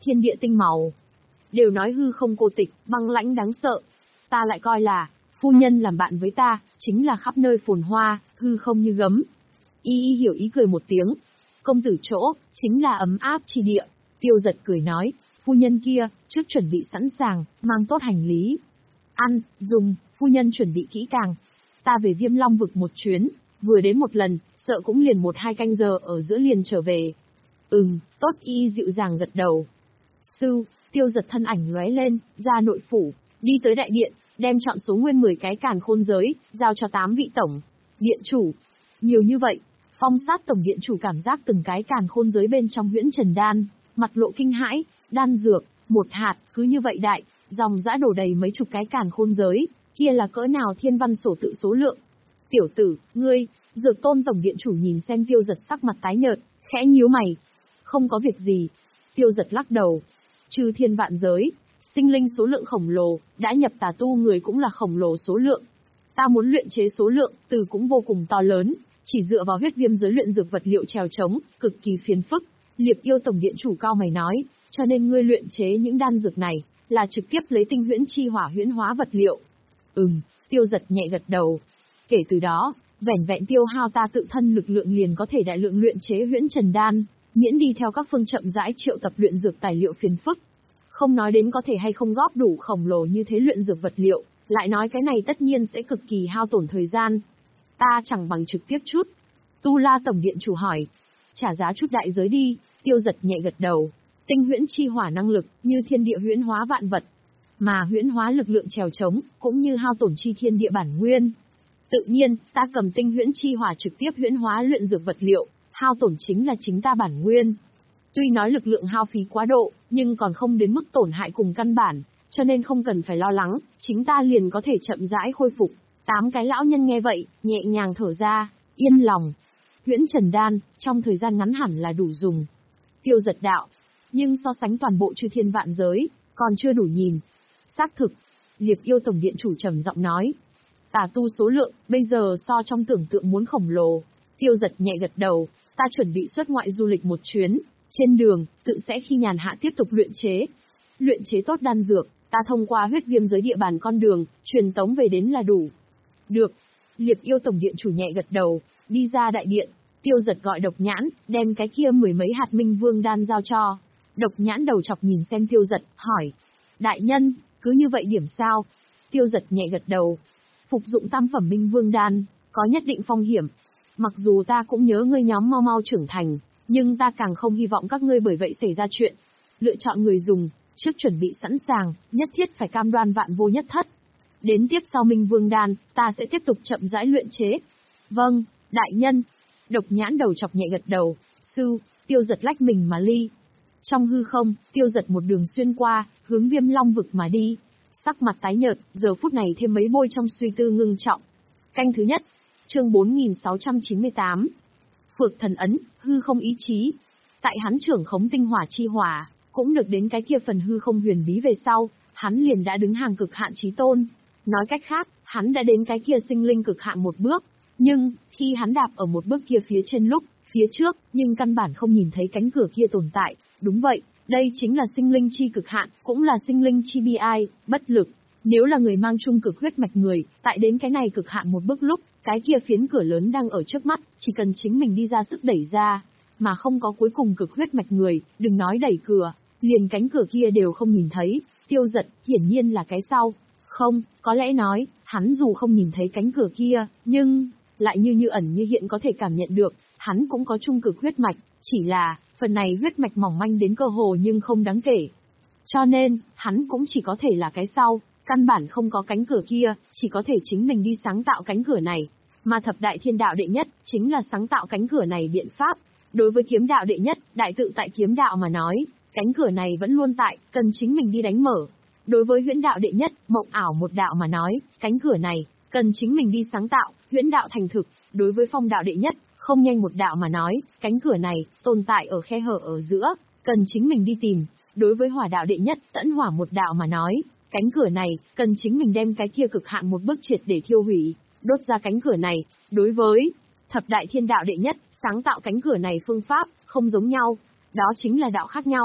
thiên địa tinh màu. Đều nói hư không cô tịch, băng lãnh đáng sợ. Ta lại coi là, phu nhân làm bạn với ta, chính là khắp nơi phồn hoa, hư không như gấm. Y y hiểu ý cười một tiếng. Công tử chỗ, chính là ấm áp chi địa. Tiêu giật cười nói, phu nhân kia, trước chuẩn bị sẵn sàng, mang tốt hành lý. Ăn, dùng, phu nhân chuẩn bị kỹ càng. Ta về Viêm Long vực một chuyến, vừa đến một lần, sợ cũng liền một hai canh giờ ở giữa liền trở về. Ừm, tốt. Y dịu dàng gật đầu. Sư, Tiêu giật thân ảnh lóe lên, ra nội phủ, đi tới đại điện, đem chọn số nguyên mười cái càn khôn giới, giao cho tám vị tổng điện chủ. Nhiều như vậy, Phong Sát tổng điện chủ cảm giác từng cái càn khôn giới bên trong huyễn trần đan, mặt lộ kinh hãi, đan dược, một hạt, cứ như vậy đại, dòng dã đổ đầy mấy chục cái càn khôn giới, kia là cỡ nào thiên văn sổ tự số lượng. Tiểu tử, ngươi, Dược Tôn tổng điện chủ nhìn xem Tiêu giật sắc mặt tái nhợt, khẽ nhíu mày. Không có việc gì. Tiêu giật lắc đầu. Trừ thiên vạn giới, sinh linh số lượng khổng lồ, đã nhập tà tu người cũng là khổng lồ số lượng. Ta muốn luyện chế số lượng, từ cũng vô cùng to lớn, chỉ dựa vào huyết viêm giới luyện dược vật liệu trèo trống, cực kỳ phiền phức. Liệp Yêu tổng điện chủ cao mày nói, cho nên ngươi luyện chế những đan dược này, là trực tiếp lấy tinh huyễn chi hỏa huyễn hóa vật liệu. Ừm, Tiêu giật nhẹ gật đầu. Kể từ đó, vẻn vẹn tiêu hao ta tự thân lực lượng liền có thể đại lượng luyện chế huyễn trần đan, miễn đi theo các phương chậm rãi triệu tập luyện dược tài liệu phiền phức. Không nói đến có thể hay không góp đủ khổng lồ như thế luyện dược vật liệu, lại nói cái này tất nhiên sẽ cực kỳ hao tổn thời gian. Ta chẳng bằng trực tiếp chút. Tu La tổng điện chủ hỏi. Trả giá chút đại giới đi. Tiêu giật nhẹ gật đầu. Tinh huyễn chi hỏa năng lực, như thiên địa huyễn hóa vạn vật. Mà huyễn hóa lực lượng trèo trống, cũng như hao tổn chi thiên địa bản nguyên. Tự nhiên, ta cầm tinh huyễn chi hỏa trực tiếp huyễn hóa luyện dược vật liệu, hao tổn chính là chính ta bản nguyên. Tuy nói lực lượng hao phí quá độ, nhưng còn không đến mức tổn hại cùng căn bản, cho nên không cần phải lo lắng, chính ta liền có thể chậm rãi khôi phục. Tám cái lão nhân nghe vậy, nhẹ nhàng thở ra, yên lòng. Huyễn trần đan, trong thời gian ngắn hẳn là đủ dùng. Tiêu giật đạo, nhưng so sánh toàn bộ chư thiên vạn giới, còn chưa đủ nhìn. Xác thực, Liệp Yêu tổng điện chủ trầm giọng nói. Tà tu số lượng, bây giờ so trong tưởng tượng muốn khổng lồ. Tiêu giật nhẹ gật đầu, ta chuẩn bị xuất ngoại du lịch một chuyến. Trên đường, tự sẽ khi nhàn hạ tiếp tục luyện chế. Luyện chế tốt đan dược, ta thông qua huyết viêm giới địa bàn con đường, truyền tống về đến là đủ. Được. Liệp Yêu tổng điện chủ nhẹ gật đầu, đi ra đại điện. Tiêu giật gọi Độc Nhãn, đem cái kia mười mấy hạt minh vương đan giao cho. Độc Nhãn đầu chọc nhìn xem Tiêu giật, hỏi. Đại nhân, cứ như vậy điểm sao? Tiêu giật nhẹ gật đầu. Phục dụng tam phẩm minh vương đan, có nhất định phong hiểm. Mặc dù ta cũng nhớ ngươi nhóm mau mau trưởng thành, nhưng ta càng không hy vọng các ngươi bởi vậy xảy ra chuyện. Lựa chọn người dùng, trước chuẩn bị sẵn sàng, nhất thiết phải cam đoan vạn vô nhất thất. Đến tiếp sau minh vương đan, ta sẽ tiếp tục chậm rãi luyện chế. Vâng, đại nhân. Độc Nhãn đầu chọc nhẹ gật đầu. Sư, Tiêu giật lách mình mà ly. Trong hư không, Tiêu giật một đường xuyên qua, hướng Viêm Long vực mà đi. Sắc mặt tái nhợt, giờ phút này thêm mấy bôi trong suy tư ngưng trọng. Canh thứ nhất, chương bốn nghìn sáu trăm chín mươi tám. Phược thần ấn, hư không ý chí. Tại hắn trưởng khống tinh hỏa chi hỏa, cũng được đến cái kia phần hư không huyền bí về sau, hắn liền đã đứng hàng cực hạn chí tôn. Nói cách khác, hắn đã đến cái kia sinh linh cực hạn một bước. Nhưng, khi hắn đạp ở một bước kia phía trên lúc, phía trước, nhưng căn bản không nhìn thấy cánh cửa kia tồn tại. Đúng vậy, đây chính là sinh linh chi cực hạn, cũng là sinh linh chi bi ai, bất lực. Nếu là người mang chung cực huyết mạch người, tại đến cái này cực hạn một bước lúc, cái kia phiến cửa lớn đang ở trước mắt, chỉ cần chính mình đi ra sức đẩy ra, mà không có cuối cùng cực huyết mạch người, đừng nói đẩy cửa, liền cánh cửa kia đều không nhìn thấy. Tiêu giật, hiển nhiên là cái sau. Không, có lẽ nói, hắn dù không nhìn thấy cánh cửa kia, nhưng, lại như như ẩn như hiện có thể cảm nhận được, hắn cũng có chung cực huyết mạch, chỉ là, phần này huyết mạch mỏng manh đến cơ hồ nhưng không đáng kể. Cho nên, hắn cũng chỉ có thể là cái sau, căn bản không có cánh cửa kia, chỉ có thể chính mình đi sáng tạo cánh cửa này. Mà thập đại thiên đạo đệ nhất, chính là sáng tạo cánh cửa này biện pháp. Đối với kiếm đạo đệ nhất, đại tự tại kiếm đạo mà nói, cánh cửa này vẫn luôn tại, cần chính mình đi đánh mở. Đối với huyễn đạo đệ nhất, mộng ảo một đạo mà nói, cánh cửa này, cần chính mình đi sáng tạo, huyễn đạo thành thực. Đối với phong đạo đệ nhất, không nhanh một đạo mà nói, cánh cửa này, tồn tại ở khe hở ở giữa, cần chính mình đi tìm. Đối với hỏa đạo đệ nhất, tẫn hỏa một đạo mà nói, cánh cửa này, cần chính mình đem cái kia cực hạn một bước triệt để thiêu hủy, đốt ra cánh cửa này. Đối với thập đại thiên đạo đệ nhất, sáng tạo cánh cửa này phương pháp, không giống nhau. Đó chính là đạo khác nhau,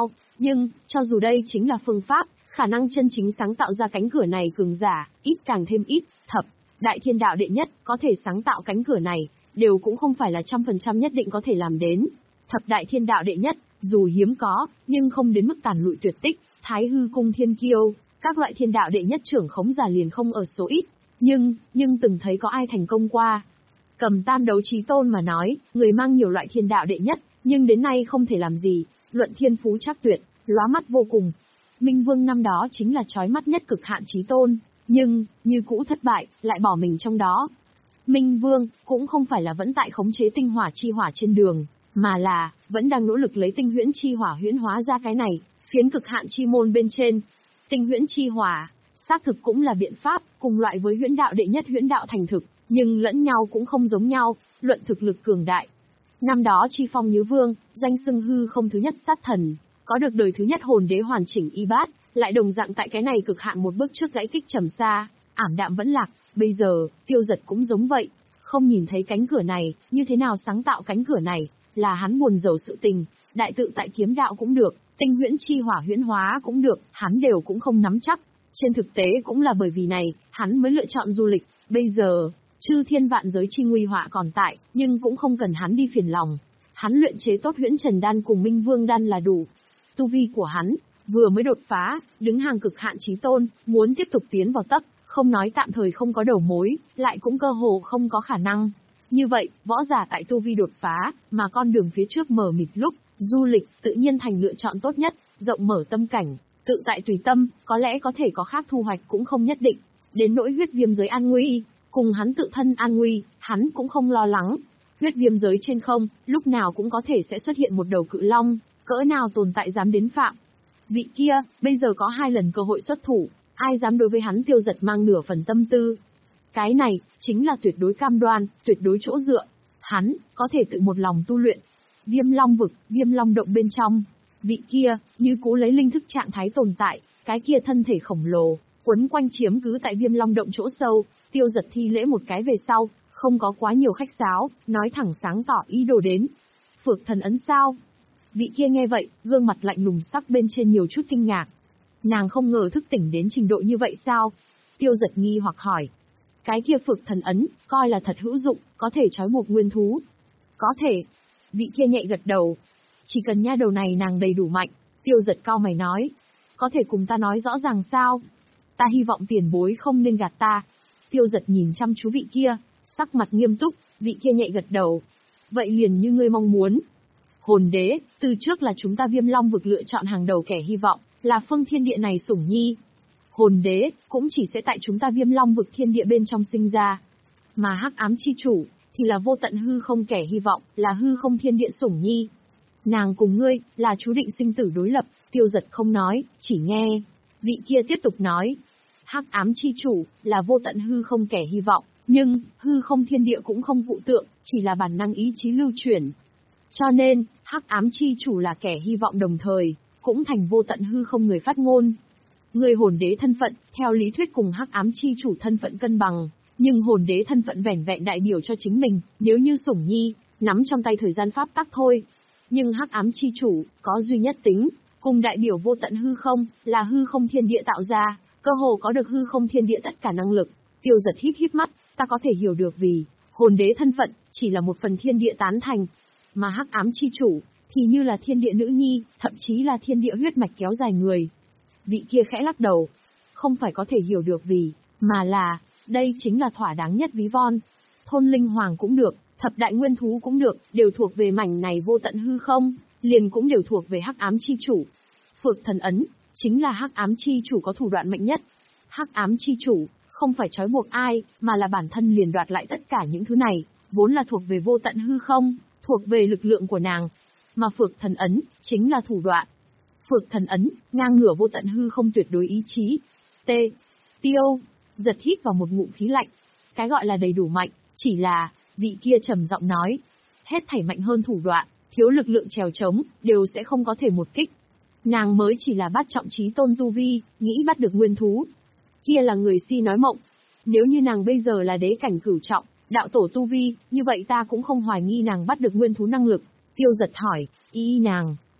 Nhưng, cho dù đây chính là phương pháp, khả năng chân chính sáng tạo ra cánh cửa này cường giả, ít càng thêm ít, thập, đại thiên đạo đệ nhất, có thể sáng tạo cánh cửa này, đều cũng không phải là trăm phần trăm nhất định có thể làm đến. Thập đại thiên đạo đệ nhất, dù hiếm có, nhưng không đến mức tàn lụi tuyệt tích, thái hư cung thiên kiêu, các loại thiên đạo đệ nhất trưởng khống giả liền không ở số ít. Nhưng, nhưng từng thấy có ai thành công qua. Cầm tam đấu chí tôn mà nói, người mang nhiều loại thiên đạo đệ nhất, nhưng đến nay không thể làm gì, luận thiên phú chắc tuyệt, lóa mắt vô cùng. Minh Vương năm đó chính là chói mắt nhất cực hạn chí tôn, nhưng, như cũ thất bại, lại bỏ mình trong đó. Minh Vương, cũng không phải là vẫn tại khống chế tinh hỏa chi hỏa trên đường, mà là, vẫn đang nỗ lực lấy tinh huyễn chi hỏa huyễn hóa ra cái này, phiến cực hạn chi môn bên trên. Tinh huyễn chi hỏa, xác thực cũng là biện pháp, cùng loại với huyễn đạo đệ nhất huyễn đạo thành thực, nhưng lẫn nhau cũng không giống nhau, luận thực lực cường đại. Năm đó Chi Phong Nhứ Vương, danh xưng hư không thứ nhất sát thần, có được đời thứ nhất hồn đế hoàn chỉnh y bát, lại đồng dạng tại cái này cực hạn một bước trước gãy kích trầm xa, ảm đạm vẫn lạc, bây giờ, Tiêu Giật cũng giống vậy, không nhìn thấy cánh cửa này, như thế nào sáng tạo cánh cửa này, là hắn buồn rầu sự tình, đại tự tại kiếm đạo cũng được, tinh huyễn chi hỏa huyễn hóa cũng được, hắn đều cũng không nắm chắc. Trên thực tế cũng là bởi vì này, hắn mới lựa chọn du lịch, bây giờ, chư thiên vạn giới chi nguy họa còn tại, nhưng cũng không cần hắn đi phiền lòng. Hắn luyện chế tốt huyễn trần đan cùng minh vương đan là đủ. Tu vi của hắn, vừa mới đột phá, đứng hàng cực hạn chí tôn, muốn tiếp tục tiến vào tấc, không nói tạm thời không có đầu mối, lại cũng cơ hồ không có khả năng. Như vậy, võ giả tại tu vi đột phá, mà con đường phía trước mờ mịt lúc, du lịch tự nhiên thành lựa chọn tốt nhất, rộng mở tâm cảnh, tự tại tùy tâm, có lẽ có thể có khác thu hoạch cũng không nhất định. Đến nỗi huyết viêm giới an nguy, cùng hắn tự thân an nguy, hắn cũng không lo lắng. Huyết viêm giới trên không, lúc nào cũng có thể sẽ xuất hiện một đầu cự long, cỡ nào tồn tại dám đến phạm. Vị kia, bây giờ có hai lần cơ hội xuất thủ, ai dám đối với hắn Tiêu Giật mang nửa phần tâm tư. Cái này, chính là tuyệt đối cam đoan, tuyệt đối chỗ dựa. Hắn, có thể tự một lòng tu luyện. Viêm long vực, viêm long động bên trong. Vị kia, như cố lấy linh thức trạng thái tồn tại, cái kia thân thể khổng lồ, quấn quanh chiếm cứ tại viêm long động chỗ sâu, Tiêu Giật thi lễ một cái về sau, không có quá nhiều khách sáo, nói thẳng sáng tỏ ý đồ đến. Phược thần ấn sao? Vị kia nghe vậy, gương mặt lạnh lùng sắc bên trên nhiều chút kinh ngạc. Nàng không ngờ thức tỉnh đến trình độ như vậy sao? Tiêu Giật nghi hoặc hỏi. Cái kia phược thần ấn, coi là thật hữu dụng, có thể trói buộc nguyên thú. Có thể. Vị kia nhẹ gật đầu. Chỉ cần nha đầu này nàng đầy đủ mạnh. Tiêu Giật cau mày nói. Có thể cùng ta nói rõ ràng sao? Ta hy vọng tiền bối không nên gạt ta. Tiêu Giật nhìn chăm chú vị kia, sắc mặt nghiêm túc, vị kia nhẹ gật đầu. Vậy liền như ngươi mong muốn. Hồn đế, từ trước là chúng ta Viêm Long vực lựa chọn hàng đầu kẻ hy vọng, là phương thiên địa này sủng nhi. Hồn đế, cũng chỉ sẽ tại chúng ta Viêm Long vực thiên địa bên trong sinh ra. Mà hắc ám chi chủ, thì là vô tận hư không kẻ hy vọng, là hư không thiên địa sủng nhi. Nàng cùng ngươi, là chú định sinh tử đối lập, Tiêu Giật không nói, chỉ nghe. Vị kia tiếp tục nói. Hắc ám chi chủ, là vô tận hư không kẻ hy vọng, nhưng, hư không thiên địa cũng không cụ tượng, chỉ là bản năng ý chí lưu chuyển. Cho nên, hắc ám chi chủ là kẻ hy vọng đồng thời, cũng thành vô tận hư không người phát ngôn. Người hồn đế thân phận, theo lý thuyết cùng hắc ám chi chủ thân phận cân bằng, nhưng hồn đế thân phận vẻn vẹn đại biểu cho chính mình, nếu như sủng nhi, nắm trong tay thời gian pháp tắc thôi. Nhưng hắc ám chi chủ, có duy nhất tính, cùng đại biểu vô tận hư không, là hư không thiên địa tạo ra, cơ hồ có được hư không thiên địa tất cả năng lực. Tiêu Giật híp híp mắt, ta có thể hiểu được vì, hồn đế thân phận, chỉ là một phần thiên địa tán thành. Mà hắc ám chi chủ, thì như là thiên địa nữ nhi, thậm chí là thiên địa huyết mạch kéo dài người. Vị kia khẽ lắc đầu, không phải có thể hiểu được vì, mà là, đây chính là thỏa đáng nhất ví von. Thôn linh hoàng cũng được, thập đại nguyên thú cũng được, đều thuộc về mảnh này vô tận hư không, liền cũng đều thuộc về hắc ám chi chủ. Phược thần ấn, chính là hắc ám chi chủ có thủ đoạn mạnh nhất. Hắc ám chi chủ, không phải trói buộc ai, mà là bản thân liền đoạt lại tất cả những thứ này, vốn là thuộc về vô tận hư không, thuộc về lực lượng của nàng. Mà phược thần ấn, chính là thủ đoạn. Phược thần ấn, ngang ngửa vô tận hư không tuyệt đối ý chí. T. Tiêu. Giật hít vào một ngụm khí lạnh. Cái gọi là đầy đủ mạnh, chỉ là, vị kia trầm giọng nói. Hết thảy mạnh hơn thủ đoạn, thiếu lực lượng trèo trống, đều sẽ không có thể một kích. Nàng mới chỉ là bát trọng trí tôn tu vi, nghĩ bắt được nguyên thú. Kia là người si nói mộng. Nếu như nàng bây giờ là đế cảnh cửu trọng, đạo tổ tu vi, như vậy ta cũng không hoài nghi nàng bắt được nguyên thú năng lực. Tiêu Giật hỏi, y nàng,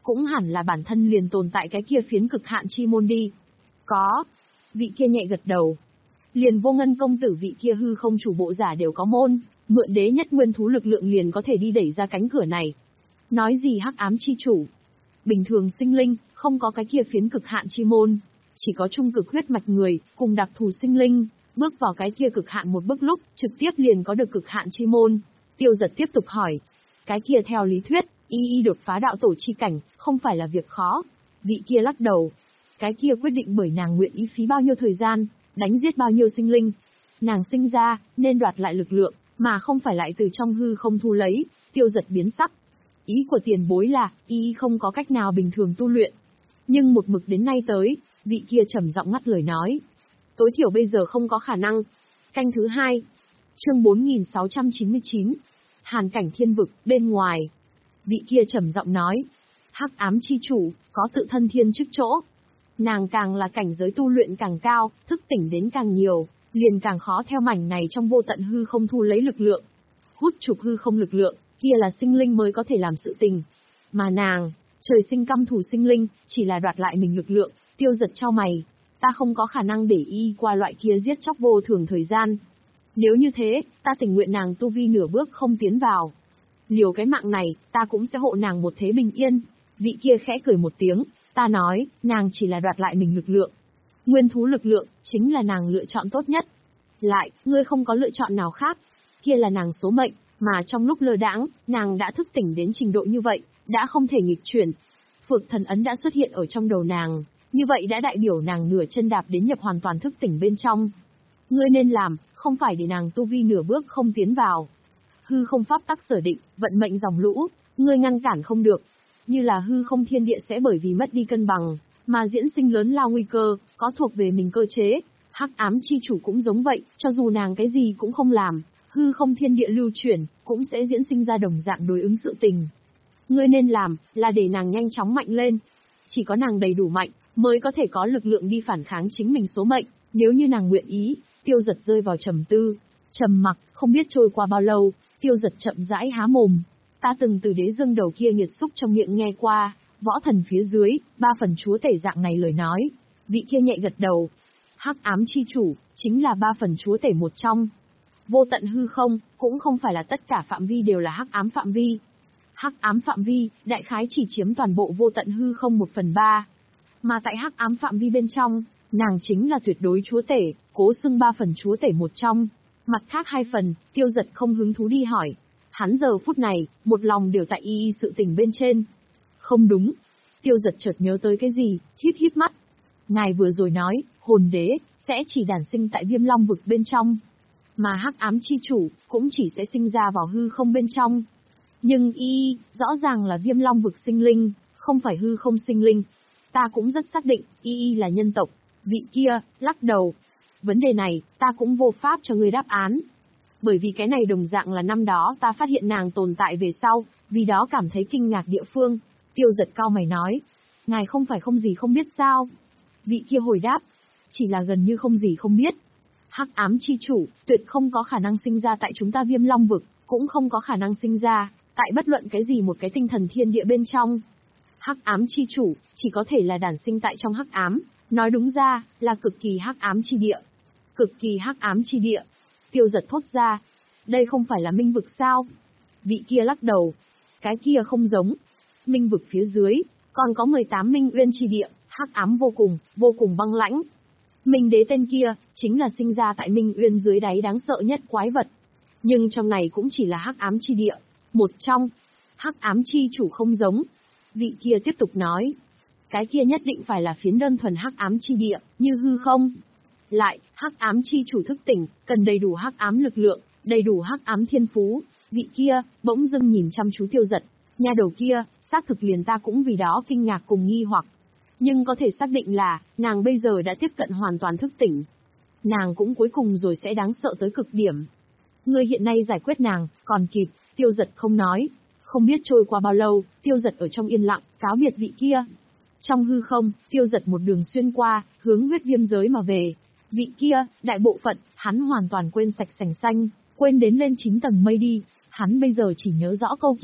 cũng hẳn là bản thân liền tồn tại cái kia phiến cực hạn chi môn đi. Có. Vị kia nhẹ gật đầu. Liền Vô Ngân công tử vị kia hư không chủ bộ giả đều có môn, mượn đế nhất nguyên thú lực lượng liền có thể đi đẩy ra cánh cửa này. Nói gì hắc ám chi chủ? Bình thường sinh linh, không có cái kia phiến cực hạn chi môn, chỉ có trung cực huyết mạch người, cùng đặc thù sinh linh, bước vào cái kia cực hạn một bước lúc, trực tiếp liền có được cực hạn chi môn. Tiêu Giật tiếp tục hỏi. Cái kia theo lý thuyết, y y đột phá đạo tổ chi cảnh, không phải là việc khó. Vị kia lắc đầu. Cái kia quyết định bởi nàng nguyện ý phí bao nhiêu thời gian, đánh giết bao nhiêu sinh linh. Nàng sinh ra, nên đoạt lại lực lượng, mà không phải lại từ trong hư không thu lấy. Tiêu Giật biến sắc. Ý của tiền bối là, y không có cách nào bình thường tu luyện. Nhưng một mực đến nay tới, vị kia trầm giọng ngắt lời nói. Tối thiểu bây giờ không có khả năng. Canh thứ hai. Chương bốn nghìn sáu trăm chín mươi chín. Hàn cảnh thiên vực, bên ngoài. Vị kia trầm giọng nói. Hắc ám chi chủ, có tự thân thiên chức chỗ. Nàng càng là cảnh giới tu luyện càng cao, thức tỉnh đến càng nhiều, liền càng khó theo mảnh này trong vô tận hư không thu lấy lực lượng. Hút chụp hư không lực lượng, kia là sinh linh mới có thể làm sự tình. Mà nàng, trời sinh căm thù sinh linh, chỉ là đoạt lại mình lực lượng. Tiêu Giật cho mày. Ta không có khả năng để y qua loại kia giết chóc vô thường thời gian. Nếu như thế, ta tình nguyện nàng tu vi nửa bước không tiến vào. Liều cái mạng này, ta cũng sẽ hộ nàng một thế bình yên. Vị kia khẽ cười một tiếng, ta nói, nàng chỉ là đoạt lại mình lực lượng. Nguyên thú lực lượng, chính là nàng lựa chọn tốt nhất. Lại, ngươi không có lựa chọn nào khác. Kia là nàng số mệnh, mà trong lúc lơ đãng, nàng đã thức tỉnh đến trình độ như vậy, đã không thể nghịch chuyển. Phược thần ấn đã xuất hiện ở trong đầu nàng, như vậy đã đại biểu nàng nửa chân đạp đến nhập hoàn toàn thức tỉnh bên trong. Ngươi nên làm, không phải để nàng tu vi nửa bước không tiến vào. Hư không pháp tắc sở định, vận mệnh dòng lũ, ngươi ngăn cản không được. Như là hư không thiên địa sẽ bởi vì mất đi cân bằng, mà diễn sinh lớn lao nguy cơ, có thuộc về mình cơ chế. Hắc ám chi chủ cũng giống vậy, cho dù nàng cái gì cũng không làm, hư không thiên địa lưu chuyển, cũng sẽ diễn sinh ra đồng dạng đối ứng sự tình. Ngươi nên làm, là để nàng nhanh chóng mạnh lên. Chỉ có nàng đầy đủ mạnh, mới có thể có lực lượng đi phản kháng chính mình số mệnh. Nếu như nàng nguyện ý. Tiêu Giật rơi vào trầm tư, trầm mặc, không biết trôi qua bao lâu. Tiêu Giật chậm rãi há mồm. Ta từng từ đế dương đầu kia nghiệt xúc trong miệng nghe qua, võ thần phía dưới, ba phần chúa tể dạng này lời nói. Vị kia nhẹ gật đầu. Hắc ám chi chủ, chính là ba phần chúa tể một trong. Vô tận hư không, cũng không phải là tất cả phạm vi đều là hắc ám phạm vi. Hắc ám phạm vi, đại khái chỉ chiếm toàn bộ vô tận hư không một phần ba. Mà tại hắc ám phạm vi bên trong, nàng chính là tuyệt đối chúa tể, cố xưng ba phần chúa tể một trong. Mặt khác hai phần, Tiêu Giật không hứng thú đi hỏi. Hắn giờ phút này, một lòng đều tại y y sự tình bên trên. Không đúng. Tiêu Giật chợt nhớ tới cái gì, híp híp mắt. Ngài vừa rồi nói, hồn đế, sẽ chỉ đản sinh tại Viêm Long vực bên trong. Mà hắc ám chi chủ, cũng chỉ sẽ sinh ra vào hư không bên trong. Nhưng y, rõ ràng là Viêm Long vực sinh linh, không phải hư không sinh linh. Ta cũng rất xác định, y y là nhân tộc. Vị kia, lắc đầu. Vấn đề này, ta cũng vô pháp cho ngươi đáp án. Bởi vì cái này đồng dạng là năm đó ta phát hiện nàng tồn tại về sau, vì đó cảm thấy kinh ngạc địa phương. Tiêu Giật cao mày nói. Ngài không phải không gì không biết sao? Vị kia hồi đáp. Chỉ là gần như không gì không biết. Hắc ám chi chủ, tuyệt không có khả năng sinh ra tại chúng ta Viêm Long vực, cũng không có khả năng sinh ra tại bất luận cái gì một cái tinh thần thiên địa bên trong. Hắc ám chi chủ, chỉ có thể là đản sinh tại trong hắc ám, nói đúng ra, là cực kỳ hắc ám chi địa. Cực kỳ hắc ám chi địa. Tiêu Giật thốt ra. Đây không phải là minh vực sao? Vị kia lắc đầu. Cái kia không giống. Minh vực phía dưới, còn có mười tám minh uyên chi địa, hắc ám vô cùng, vô cùng băng lãnh. Minh đế tên kia, chính là sinh ra tại minh uyên dưới đáy đáng sợ nhất quái vật. Nhưng trong này cũng chỉ là hắc ám chi địa. Một trong, hắc ám chi chủ không giống. Vị kia tiếp tục nói. Cái kia nhất định phải là phiến đơn thuần hắc ám chi địa, như hư không. Lại, hắc ám chi chủ thức tỉnh, cần đầy đủ hắc ám lực lượng, đầy đủ hắc ám thiên phú. Vị kia, bỗng dưng nhìn chăm chú Tiêu Giật. Nha đầu kia, xác thực liền ta cũng vì đó kinh ngạc cùng nghi hoặc. Nhưng có thể xác định là, nàng bây giờ đã tiếp cận hoàn toàn thức tỉnh. Nàng cũng cuối cùng rồi sẽ đáng sợ tới cực điểm. Ngươi hiện nay giải quyết nàng, còn kịp. Tiêu Giật không nói. Không biết trôi qua bao lâu, Tiêu Giật ở trong yên lặng, cáo biệt vị kia. Trong hư không, Tiêu Giật một đường xuyên qua, hướng huyết viêm giới mà về. Vị kia, đại bộ phận, hắn hoàn toàn quên sạch sành xanh, quên đến lên chín tầng mây đi. Hắn bây giờ chỉ nhớ rõ câu kia.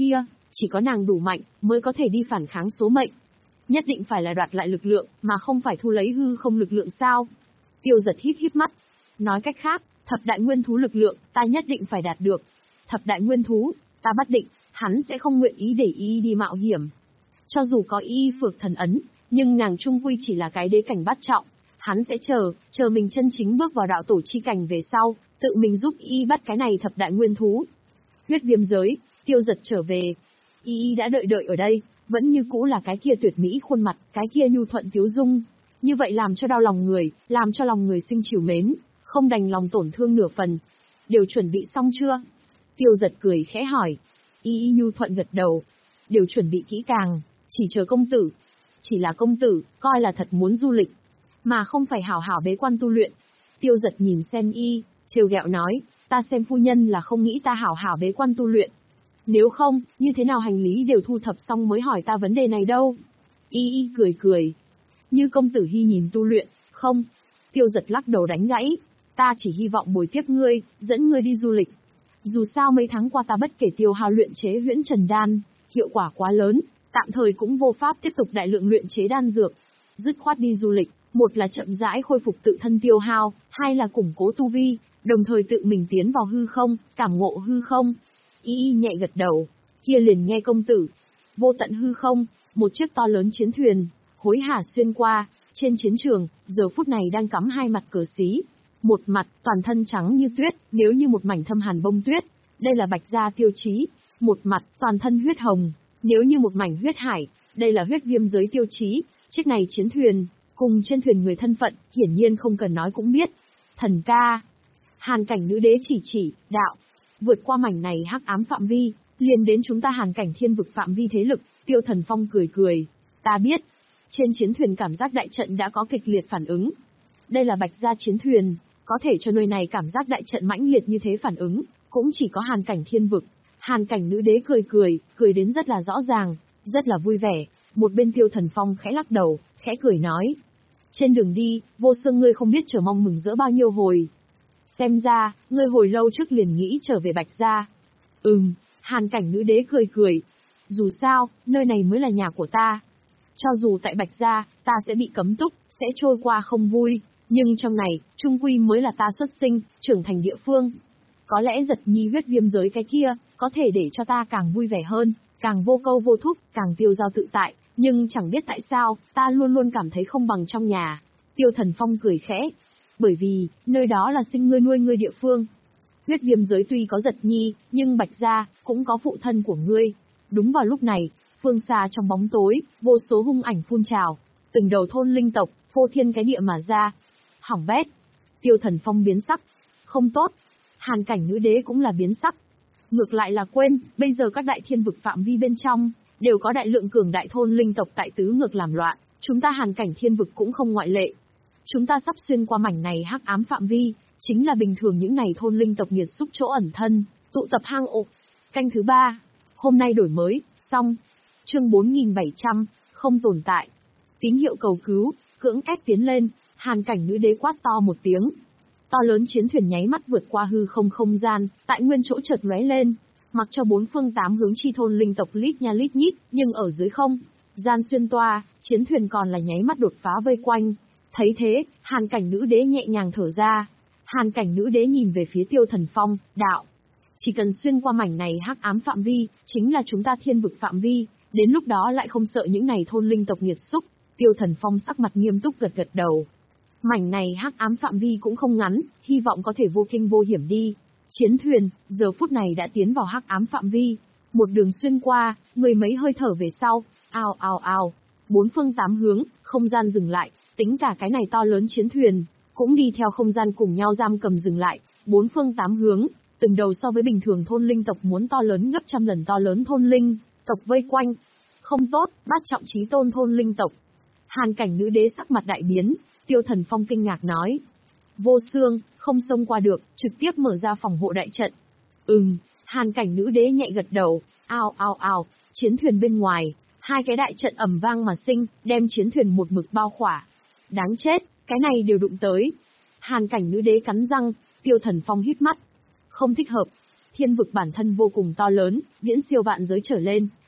chỉ có nàng đủ mạnh, mới có thể đi phản kháng số mệnh. Nhất định phải là đoạt lại lực lượng, mà không phải thu lấy hư không lực lượng sao? Tiêu Giật híp híp mắt. Nói cách khác, thập đại nguyên thú lực lượng, ta nhất định phải đạt được. Thập đại nguyên thú, ta bất định, hắn sẽ không nguyện ý để y đi mạo hiểm. Cho dù có y phược thần ấn, nhưng nàng trung quy chỉ là cái đế cảnh bát trọng. Hắn sẽ chờ, chờ mình chân chính bước vào đạo tổ chi cảnh về sau, tự mình giúp y bắt cái này thập đại nguyên thú. Huyết viêm giới, Tiêu Giật trở về. Y đã đợi đợi ở đây, vẫn như cũ là cái kia tuyệt mỹ khuôn mặt, cái kia nhu thuận tiếu dung. Như vậy làm cho đau lòng người, làm cho lòng người sinh trìu mến, không đành lòng tổn thương nửa phần. Đều chuẩn bị xong chưa? Tiêu Giật cười khẽ hỏi. Y nhu thuận gật đầu. Đều chuẩn bị kỹ càng, chỉ chờ công tử. Chỉ là công tử, coi là thật muốn du lịch, mà không phải hảo hảo bế quan tu luyện. Tiêu Giật nhìn xem y, trêu ghẹo nói, ta xem phu nhân là không nghĩ ta hảo hảo bế quan tu luyện. Nếu không, như thế nào hành lý đều thu thập xong mới hỏi ta vấn đề này đâu. Y y cười cười. Như công tử hy nhìn tu luyện, không. Tiêu Giật lắc đầu đánh gãy. Ta chỉ hy vọng bồi tiếp ngươi, dẫn ngươi đi du lịch. Dù sao mấy tháng qua ta bất kể tiêu hao luyện chế huyễn trần đan, hiệu quả quá lớn, tạm thời cũng vô pháp tiếp tục đại lượng luyện chế đan dược. Dứt khoát đi du lịch, một là chậm rãi khôi phục tự thân tiêu hao, hai là củng cố tu vi, đồng thời tự mình tiến vào hư không, cảm ngộ hư không. Y y nhẹ gật đầu, kia liền nghe công tử. Vô tận hư không, một chiếc to lớn chiến thuyền, hối hả xuyên qua, trên chiến trường, giờ phút này đang cắm hai mặt cờ xí. Một mặt, toàn thân trắng như tuyết, nếu như một mảnh thâm hàn bông tuyết, đây là Bạch Gia tiêu chí. Một mặt, toàn thân huyết hồng, nếu như một mảnh huyết hải, đây là huyết viêm giới tiêu chí. Chiếc này chiến thuyền, cùng trên thuyền người thân phận, hiển nhiên không cần nói cũng biết. Thần ca. Hàn cảnh nữ đế chỉ chỉ, đạo. Vượt qua mảnh này hắc ám phạm vi, liền đến chúng ta hàn cảnh thiên vực phạm vi thế lực. Tiêu Thần Phong cười cười. Ta biết. Trên chiến thuyền cảm giác đại trận đã có kịch liệt phản ứng. Đây là Bạch Gia chiến thuyền, có thể cho nơi này cảm giác đại trận mãnh liệt như thế phản ứng, cũng chỉ có hàn cảnh thiên vực. Hàn cảnh nữ đế cười cười, cười đến rất là rõ ràng, rất là vui vẻ. Một bên Tiêu Thần Phong khẽ lắc đầu, khẽ cười nói. Trên đường đi, Vô Sương ngươi không biết chờ mong mừng rỡ bao nhiêu hồi. Xem ra, ngươi hồi lâu trước liền nghĩ trở về Bạch Gia. Ừm, hàn cảnh nữ đế cười cười. Dù sao, nơi này mới là nhà của ta. Cho dù tại Bạch Gia, ta sẽ bị cấm túc, sẽ trôi qua không vui, nhưng trong này, trung quy mới là ta xuất sinh, trưởng thành địa phương. Có lẽ Giật Nhi huyết viêm giới cái kia, có thể để cho ta càng vui vẻ hơn, càng vô câu vô thúc, càng tiêu dao tự tại, nhưng chẳng biết tại sao, ta luôn luôn cảm thấy không bằng trong nhà. Tiêu Thần Phong cười khẽ. Bởi vì, nơi đó là sinh ngươi nuôi ngươi địa phương. Huyết viêm giới tuy có Giật Nhi, nhưng Bạch Gia, cũng có phụ thân của ngươi. Đúng vào lúc này, phương xa trong bóng tối, vô số hung ảnh phun trào, từng đầu thôn linh tộc, phô thiên cái địa mà ra. Hỏng bét. Tiêu Thần Phong biến sắc. Không tốt. Hàn cảnh nữ đế cũng là biến sắc. Ngược lại là quên, bây giờ các đại thiên vực phạm vi bên trong, đều có đại lượng cường đại thôn linh tộc tại tứ ngược làm loạn, chúng ta hàn cảnh thiên vực cũng không ngoại lệ. Chúng ta sắp xuyên qua mảnh này hắc ám phạm vi, chính là bình thường những này thôn linh tộc nghiệt xúc chỗ ẩn thân, tụ tập hang ổ. Canh thứ ba. Hôm nay đổi mới, xong. Chương bốn nghìn bảy trăm, không tồn tại. Tín hiệu cầu cứu, cưỡng ép tiến lên, hàn cảnh nữ đế quát to một tiếng. To lớn chiến thuyền nháy mắt vượt qua hư không không gian, tại nguyên chỗ chợt lóe lên, mặc cho bốn phương tám hướng chi thôn linh tộc lít nha lít nhít, nhưng ở dưới không gian xuyên toa, chiến thuyền còn là nháy mắt đột phá vây quanh. Thấy thế, hàn cảnh nữ đế nhẹ nhàng thở ra. Hàn cảnh nữ đế nhìn về phía Tiêu Thần Phong, đạo. Chỉ cần xuyên qua mảnh này hắc ám phạm vi, chính là chúng ta thiên vực phạm vi, đến lúc đó lại không sợ những này thôn linh tộc nghiệt xúc. Tiêu Thần Phong sắc mặt nghiêm túc gật gật đầu. Mảnh này hắc ám phạm vi cũng không ngắn, hy vọng có thể vô kinh vô hiểm đi. Chiến thuyền, giờ phút này đã tiến vào hắc ám phạm vi. Một đường xuyên qua, mười mấy hơi thở về sau, ào ào ào. Bốn phương tám hướng, không gian dừng lại, tính cả cái này to lớn chiến thuyền, cũng đi theo không gian cùng nhau giam cầm dừng lại. Bốn phương tám hướng, từng đầu so với bình thường thôn linh tộc muốn to lớn gấp trăm lần to lớn thôn linh tộc vây quanh. Không tốt, bát trọng chí tôn thôn linh tộc. Hàn cảnh nữ đế sắc mặt đại biến. Tiêu Thần Phong kinh ngạc nói. Vô Sương, không xông qua được, trực tiếp mở ra phòng hộ đại trận. Ừm, hàn cảnh nữ đế nhẹ gật đầu, ao ao ao, chiến thuyền bên ngoài, hai cái đại trận ầm vang mà sinh, đem chiến thuyền một mực bao khỏa. Đáng chết, cái này đều đụng tới. Hàn cảnh nữ đế cắn răng, Tiêu Thần Phong hít mắt. Không thích hợp, thiên vực bản thân vô cùng to lớn, viễn siêu vạn giới trở lên,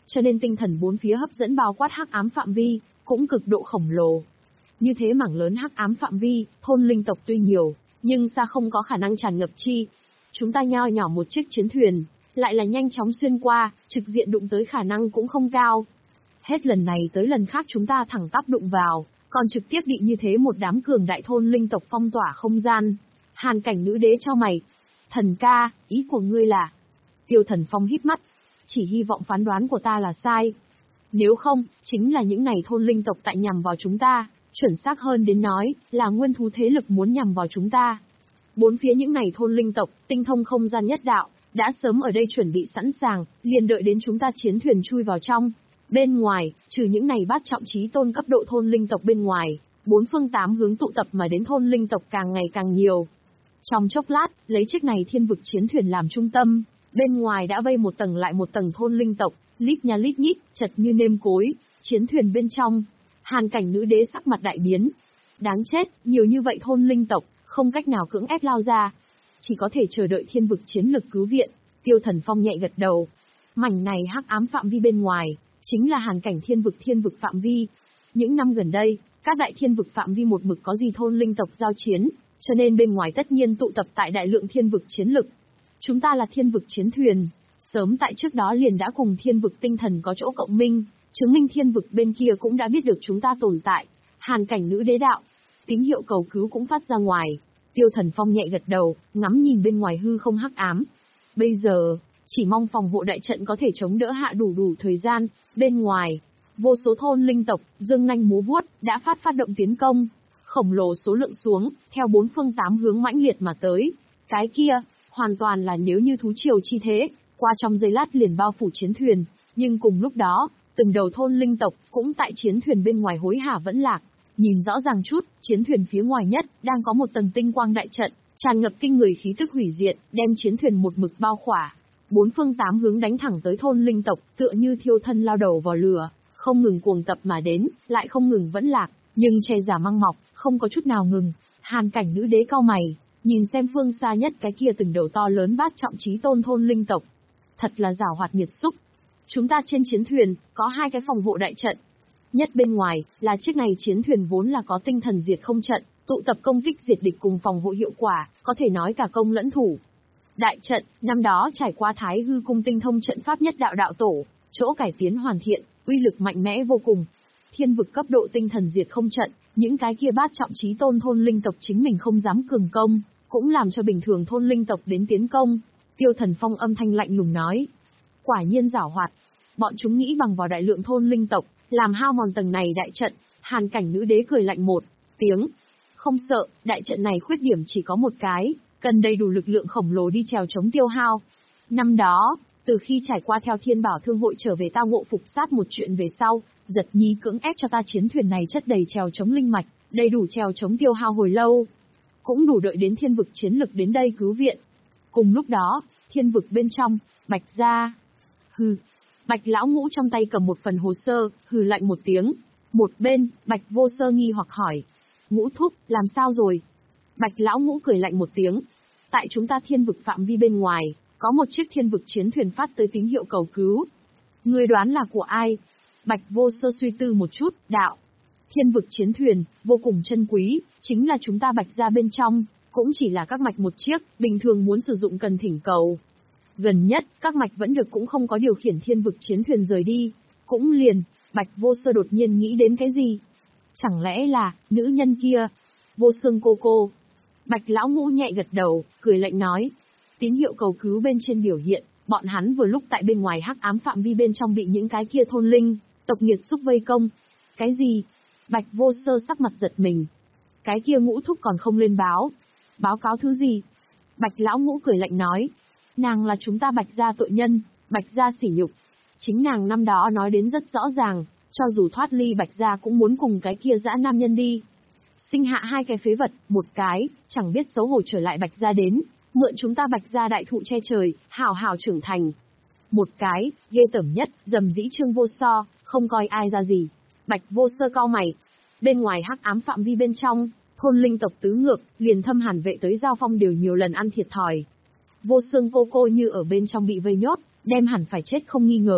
cho nên tinh thần bốn phía hấp dẫn bao quát hắc ám phạm vi, cũng cực độ khổng lồ. Như thế mảng lớn hắc ám phạm vi, thôn linh tộc tuy nhiều, nhưng xa không có khả năng tràn ngập chi. Chúng ta nho nhỏ một chiếc chiến thuyền, lại là nhanh chóng xuyên qua, trực diện đụng tới khả năng cũng không cao. Hết lần này tới lần khác chúng ta thẳng tắp đụng vào, còn trực tiếp bị như thế một đám cường đại thôn linh tộc phong tỏa không gian. Hàn Cảnh nữ đế cho mày. Thần ca, ý của ngươi là... Tiêu Thần Phong híp mắt. Chỉ hy vọng phán đoán của ta là sai. Nếu không, chính là những này thôn linh tộc tại nhằm vào chúng ta, chuẩn xác hơn đến nói, là nguyên thú thế lực muốn nhằm vào chúng ta. Bốn phía những này thôn linh tộc, tinh thông không gian nhất đạo, đã sớm ở đây chuẩn bị sẵn sàng, liền đợi đến chúng ta chiến thuyền chui vào trong. Bên ngoài, trừ những này bát trọng chí tôn cấp độ thôn linh tộc bên ngoài, bốn phương tám hướng tụ tập mà đến thôn linh tộc càng ngày càng nhiều. Trong chốc lát, lấy chiếc này thiên vực chiến thuyền làm trung tâm, bên ngoài đã vây một tầng lại một tầng thôn linh tộc, lít nha lít nhít, chật như nêm cối, chiến thuyền bên trong. Hàn Cảnh nữ đế sắc mặt đại biến. Đáng chết, nhiều như vậy thôn linh tộc, không cách nào cưỡng ép lao ra. Chỉ có thể chờ đợi thiên vực chiến lực cứu viện. Tiêu Thần Phong nhẹ gật đầu. Mảnh này hắc ám phạm vi bên ngoài, chính là Hàn Cảnh thiên vực thiên vực phạm vi. Những năm gần đây, các đại thiên vực phạm vi một mực có gì thôn linh tộc giao chiến, cho nên bên ngoài tất nhiên tụ tập tại đại lượng thiên vực chiến lực. Chúng ta là thiên vực chiến thuyền, sớm tại trước đó liền đã cùng thiên vực tinh thần có chỗ cộng minh, chứng minh thiên vực bên kia cũng đã biết được chúng ta tồn tại. Hàn Cảnh nữ đế đạo, tín hiệu cầu cứu cũng phát ra ngoài. Tiêu Thần Phong nhẹ gật đầu, ngắm nhìn bên ngoài hư không hắc ám. Bây giờ, chỉ mong phòng hộ đại trận có thể chống đỡ hạ đủ đủ thời gian. Bên ngoài, vô số thôn linh tộc, dương nanh múa vuốt, đã phát phát động tiến công. Khổng lồ số lượng xuống, theo bốn phương tám hướng mãnh liệt mà tới. Cái kia, hoàn toàn là nếu như thú triều chi thế, qua trong giây lát liền bao phủ chiến thuyền. Nhưng cùng lúc đó, từng đầu thôn linh tộc, cũng tại chiến thuyền bên ngoài hối hả vẫn lạc. Nhìn rõ ràng chút, chiến thuyền phía ngoài nhất, đang có một tầng tinh quang đại trận, tràn ngập kinh người khí tức hủy diệt, đem chiến thuyền một mực bao khỏa. Bốn phương tám hướng đánh thẳng tới thôn linh tộc, tựa như thiêu thân lao đầu vào lửa, không ngừng cuồng tập mà đến, lại không ngừng vẫn lạc, nhưng che giả mang mọc, không có chút nào ngừng. Hàn Cảnh nữ đế cau mày, nhìn xem phương xa nhất cái kia từng đầu to lớn bát trọng chí tôn thôn linh tộc. Thật là giảo hoạt nghiệt xúc. Chúng ta trên chiến thuyền, có hai cái phòng hộ đại trận. Nhất bên ngoài, là chiếc này chiến thuyền vốn là có tinh thần diệt không trận, tụ tập công kích diệt địch cùng phòng hộ hiệu quả, có thể nói cả công lẫn thủ. Đại trận, năm đó trải qua Thái Hư cung tinh thông trận pháp nhất đạo đạo tổ, chỗ cải tiến hoàn thiện, uy lực mạnh mẽ vô cùng. Thiên vực cấp độ tinh thần diệt không trận, những cái kia bát trọng chí tôn thôn linh tộc chính mình không dám cường công, cũng làm cho bình thường thôn linh tộc đến tiến công. Tiêu Thần Phong âm thanh lạnh lùng nói. Quả nhiên giảo hoạt. Bọn chúng nghĩ bằng vào đại lượng thôn linh tộc, làm hao mòn tầng này đại trận. Hàn Cảnh nữ đế cười lạnh một tiếng. Không sợ, đại trận này khuyết điểm chỉ có một cái, cần đầy đủ lực lượng khổng lồ đi trèo chống tiêu hao. Năm đó, từ khi trải qua theo Thiên Bảo Thương hội trở về tao ngộ phục sát một chuyện về sau, Giật Nhi cưỡng ép cho ta chiến thuyền này chất đầy trèo chống linh mạch, đầy đủ trèo chống tiêu hao hồi lâu. Cũng đủ đợi đến thiên vực chiến lực đến đây cứu viện. Cùng lúc đó, thiên vực bên trong, Bạch gia. Hừ. Bạch lão ngũ trong tay cầm một phần hồ sơ, hừ lạnh một tiếng. Một bên, Bạch vô sơ nghi hoặc hỏi. Ngũ thúc, làm sao rồi? Bạch lão ngũ cười lạnh một tiếng. Tại chúng ta thiên vực phạm vi bên ngoài, có một chiếc thiên vực chiến thuyền phát tới tín hiệu cầu cứu. Ngươi đoán là của ai? Bạch vô sơ suy tư một chút, đạo. Thiên vực chiến thuyền, vô cùng chân quý, chính là chúng ta Bạch gia bên trong, cũng chỉ là các mạch một chiếc, bình thường muốn sử dụng cần thỉnh cầu. Gần nhất, các mạch vẫn được cũng không có điều khiển thiên vực chiến thuyền rời đi. Cũng liền, Bạch vô sơ đột nhiên nghĩ đến cái gì? Chẳng lẽ là, nữ nhân kia? Vô Sương cô cô. Bạch lão ngũ nhẹ gật đầu, cười lạnh nói. Tín hiệu cầu cứu bên trên biểu hiện, bọn hắn vừa lúc tại bên ngoài hắc ám phạm vi bên trong bị những cái kia thôn linh, tộc nghiệt xúc vây công. Cái gì? Bạch vô sơ sắc mặt giật mình. Cái kia ngũ thúc còn không lên báo. Báo cáo thứ gì? Bạch lão ngũ cười lạnh nói. Nàng là chúng ta Bạch gia tội nhân, Bạch gia sỉ nhục. Chính nàng năm đó nói đến rất rõ ràng, cho dù thoát ly Bạch gia cũng muốn cùng cái kia dã nam nhân đi. Sinh hạ hai cái phế vật, một cái, chẳng biết xấu hổ trở lại Bạch gia đến, mượn chúng ta Bạch gia đại thụ che trời, hào hào trưởng thành. Một cái, ghê tởm nhất, dầm dĩ trương vô so, không coi ai ra gì. Bạch vô sơ cau mày. Bên ngoài hắc ám phạm vi bên trong, thôn linh tộc tứ ngược, liền thâm hàn vệ tới giao phong đều nhiều lần ăn thiệt thòi. Vô Sương cô cô như ở bên trong bị vây nhốt, đem hẳn phải chết không nghi ngờ.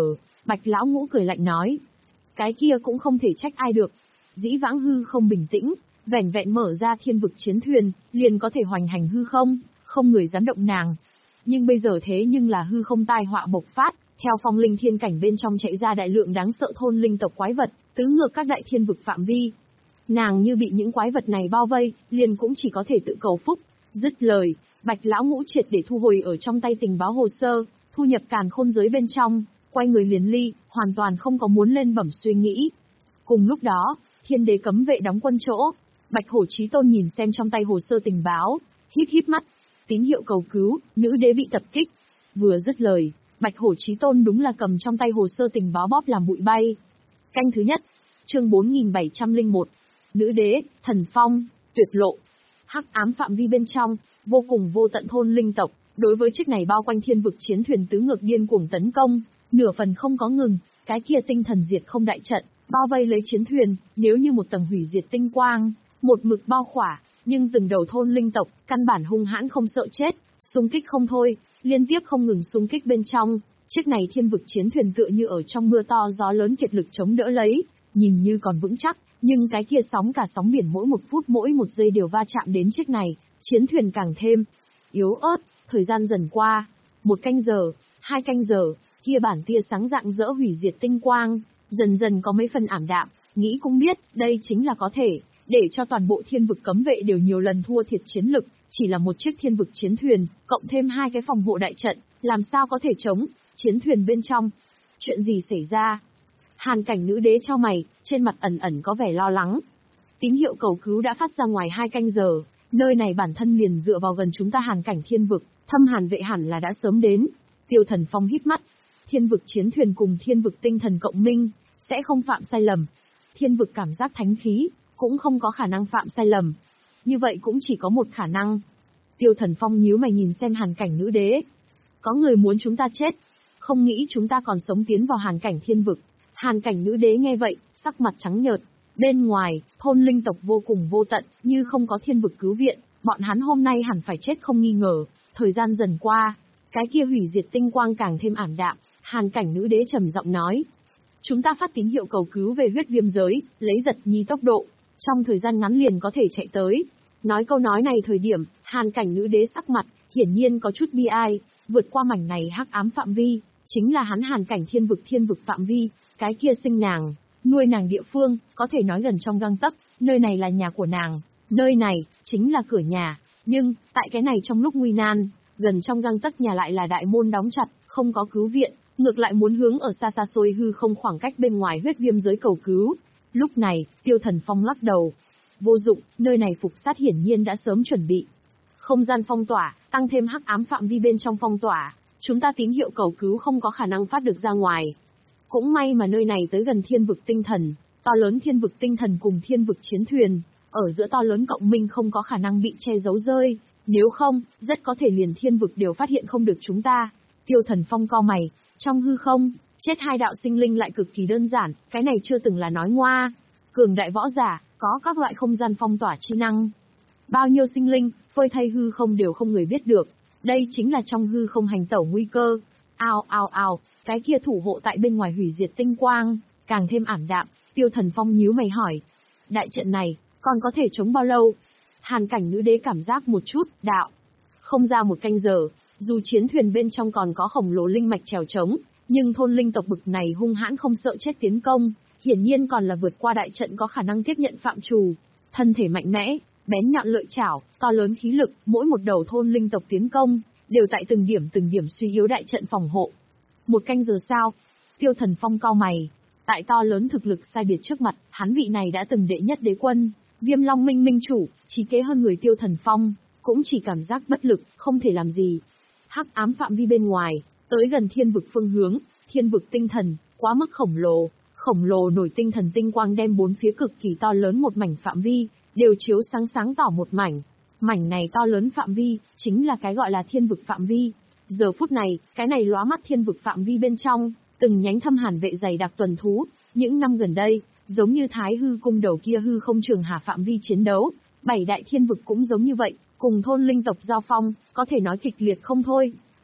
Bạch lão ngũ cười lạnh nói. Cái kia cũng không thể trách ai được. Dĩ vãng hư không bình tĩnh, vẻn vẹn mở ra thiên vực chiến thuyền, liền có thể hoành hành hư không, không người dám động nàng. Nhưng bây giờ thế nhưng là hư không tai họa bộc phát, theo phong linh thiên cảnh bên trong chạy ra đại lượng đáng sợ thôn linh tộc quái vật, tứ ngược các đại thiên vực phạm vi. Nàng như bị những quái vật này bao vây, liền cũng chỉ có thể tự cầu phúc. Dứt lời, Bạch lão ngũ triệt để thu hồi ở trong tay tình báo hồ sơ, thu nhập càn khôn giới bên trong, quay người liền ly, hoàn toàn không có muốn lên bẩm suy nghĩ. Cùng lúc đó, thiên đế cấm vệ đóng quân chỗ, Bạch Hổ Chí Tôn nhìn xem trong tay hồ sơ tình báo, híp híp mắt, tín hiệu cầu cứu, nữ đế bị tập kích. Vừa dứt lời, Bạch Hổ Chí Tôn đúng là cầm trong tay hồ sơ tình báo bóp làm bụi bay. Canh thứ nhất, chương bốn nghìn bảy trăm lẻ một, nữ đế, thần phong, tuyệt lộ. Hắc ám phạm vi bên trong, vô cùng vô tận thôn linh tộc, đối với chiếc này bao quanh thiên vực chiến thuyền tứ ngược điên cuồng tấn công, nửa phần không có ngừng, cái kia tinh thần diệt không đại trận, bao vây lấy chiến thuyền, nếu như một tầng hủy diệt tinh quang, một mực bao khỏa, nhưng từng đầu thôn linh tộc, căn bản hung hãn không sợ chết, xung kích không thôi, liên tiếp không ngừng xung kích bên trong, chiếc này thiên vực chiến thuyền tựa như ở trong mưa to gió lớn kiệt lực chống đỡ lấy, nhìn như còn vững chắc, nhưng cái kia sóng cả sóng biển mỗi một phút mỗi một giây đều va chạm đến chiếc này, chiến thuyền càng thêm yếu ớt. Thời gian dần qua, một canh giờ, hai canh giờ, kia bản tia sáng dạng dỡ hủy diệt tinh quang, dần dần có mấy phần ảm đạm, nghĩ cũng biết, đây chính là có thể, để cho toàn bộ thiên vực cấm vệ đều nhiều lần thua thiệt chiến lực, chỉ là một chiếc thiên vực chiến thuyền, cộng thêm hai cái phòng hộ đại trận, làm sao có thể chống, chiến thuyền bên trong. Chuyện gì xảy ra? Hàn cảnh nữ đế trao mày, trên mặt ẩn ẩn có vẻ lo lắng. Tín hiệu cầu cứu đã phát ra ngoài hai canh giờ, nơi này bản thân liền dựa vào gần chúng ta hàn cảnh thiên vực, thâm hàn vệ hẳn là đã sớm đến. Tiêu Thần Phong híp mắt, thiên vực chiến thuyền cùng thiên vực tinh thần cộng minh, sẽ không phạm sai lầm. Thiên vực cảm giác thánh khí, cũng không có khả năng phạm sai lầm. Như vậy cũng chỉ có một khả năng. Tiêu Thần Phong nhíu mày nhìn xem hàn cảnh nữ đế. Có người muốn chúng ta chết, không nghĩ chúng ta còn sống tiến vào hàn cảnh thiên vực. Hàn cảnh nữ đế nghe vậy, sắc mặt trắng nhợt. Bên ngoài, thôn linh tộc vô cùng vô tận, như không có thiên vực cứu viện, bọn hắn hôm nay hẳn phải chết không nghi ngờ. Thời gian dần qua, cái kia hủy diệt tinh quang càng thêm ảm đạm, hàn cảnh nữ đế trầm giọng nói. Chúng ta phát tín hiệu cầu cứu về huyết viêm giới, lấy giật nhi tốc độ, trong thời gian ngắn liền có thể chạy tới. Nói câu nói này thời điểm, hàn cảnh nữ đế sắc mặt, hiển nhiên có chút bi ai, vượt qua mảnh này hắc ám phạm vi, chính là hắn hàn cảnh thiên vực thiên vực phạm vi, cái kia sinh nàng, nuôi nàng địa phương, có thể nói gần trong gang tấc, nơi này là nhà của nàng, nơi này, chính là cửa nhà, nhưng, tại cái này trong lúc nguy nan, gần trong gang tấc nhà lại là đại môn đóng chặt, không có cứu viện, ngược lại muốn hướng ở xa xa xôi hư không khoảng cách bên ngoài huyết viêm giới cầu cứu. Lúc này, Tiêu Thần Phong lắc đầu. Vô dụng, nơi này phục sát hiển nhiên đã sớm chuẩn bị. Không gian phong tỏa, tăng thêm hắc ám phạm vi bên trong phong tỏa, chúng ta tín hiệu cầu cứu không có khả năng phát được ra ngoài. Cũng may mà nơi này tới gần thiên vực tinh thần, to lớn thiên vực tinh thần cùng thiên vực chiến thuyền, ở giữa to lớn cộng minh không có khả năng bị che giấu rơi, nếu không, rất có thể liền thiên vực đều phát hiện không được chúng ta. Tiêu Thần Phong cau mày, trong hư không, chết hai đạo sinh linh lại cực kỳ đơn giản, cái này chưa từng là nói ngoa. Cường đại võ giả, có các loại không gian phong tỏa chi năng. Bao nhiêu sinh linh, phơi thay hư không đều không người biết được. Đây chính là trong hư không hành tẩu nguy cơ. Ao ao ao, cái kia thủ hộ tại bên ngoài hủy diệt tinh quang, càng thêm ảm đạm. Tiêu Thần Phong nhíu mày hỏi. Đại trận này, còn có thể chống bao lâu? Hàn cảnh nữ đế cảm giác một chút, đạo. Không ra một canh giờ, dù chiến thuyền bên trong còn có khổng lồ linh mạch trèo trống, nhưng thôn linh tộc bực này hung hãn không sợ chết tiến công, hiển nhiên còn là vượt qua đại trận có khả năng tiếp nhận phạm trù. Thân thể mạnh mẽ, bén nhọn lợi chảo, to lớn khí lực, mỗi một đầu thôn linh tộc tiến công, đều tại từng điểm từng điểm suy yếu đại trận phòng hộ. Một canh giờ sau, Tiêu Thần Phong cau mày, tại to lớn thực lực sai biệt trước mặt, hắn vị này đã từng đệ nhất đế quân, Viêm Long Minh Minh chủ, trí kế hơn người Tiêu Thần Phong, cũng chỉ cảm giác bất lực, không thể làm gì. Hắc ám phạm vi bên ngoài, tới gần thiên vực phương hướng, thiên vực tinh thần, quá mức khổng lồ, khổng lồ nổi tinh thần tinh quang đem bốn phía cực kỳ to lớn một mảnh phạm vi, đều chiếu sáng sáng tỏ một mảnh. Mảnh này to lớn phạm vi, chính là cái gọi là thiên vực phạm vi. Giờ phút này, cái này lóa mắt thiên vực phạm vi bên trong, từng nhánh thâm hàn vệ dày đặc tuần thú, những năm gần đây, giống như Thái Hư cung đầu kia hư không trường hà phạm vi chiến đấu, bảy đại thiên vực cũng giống như vậy, cùng thôn linh tộc giao phong, có thể nói kịch liệt không thôi.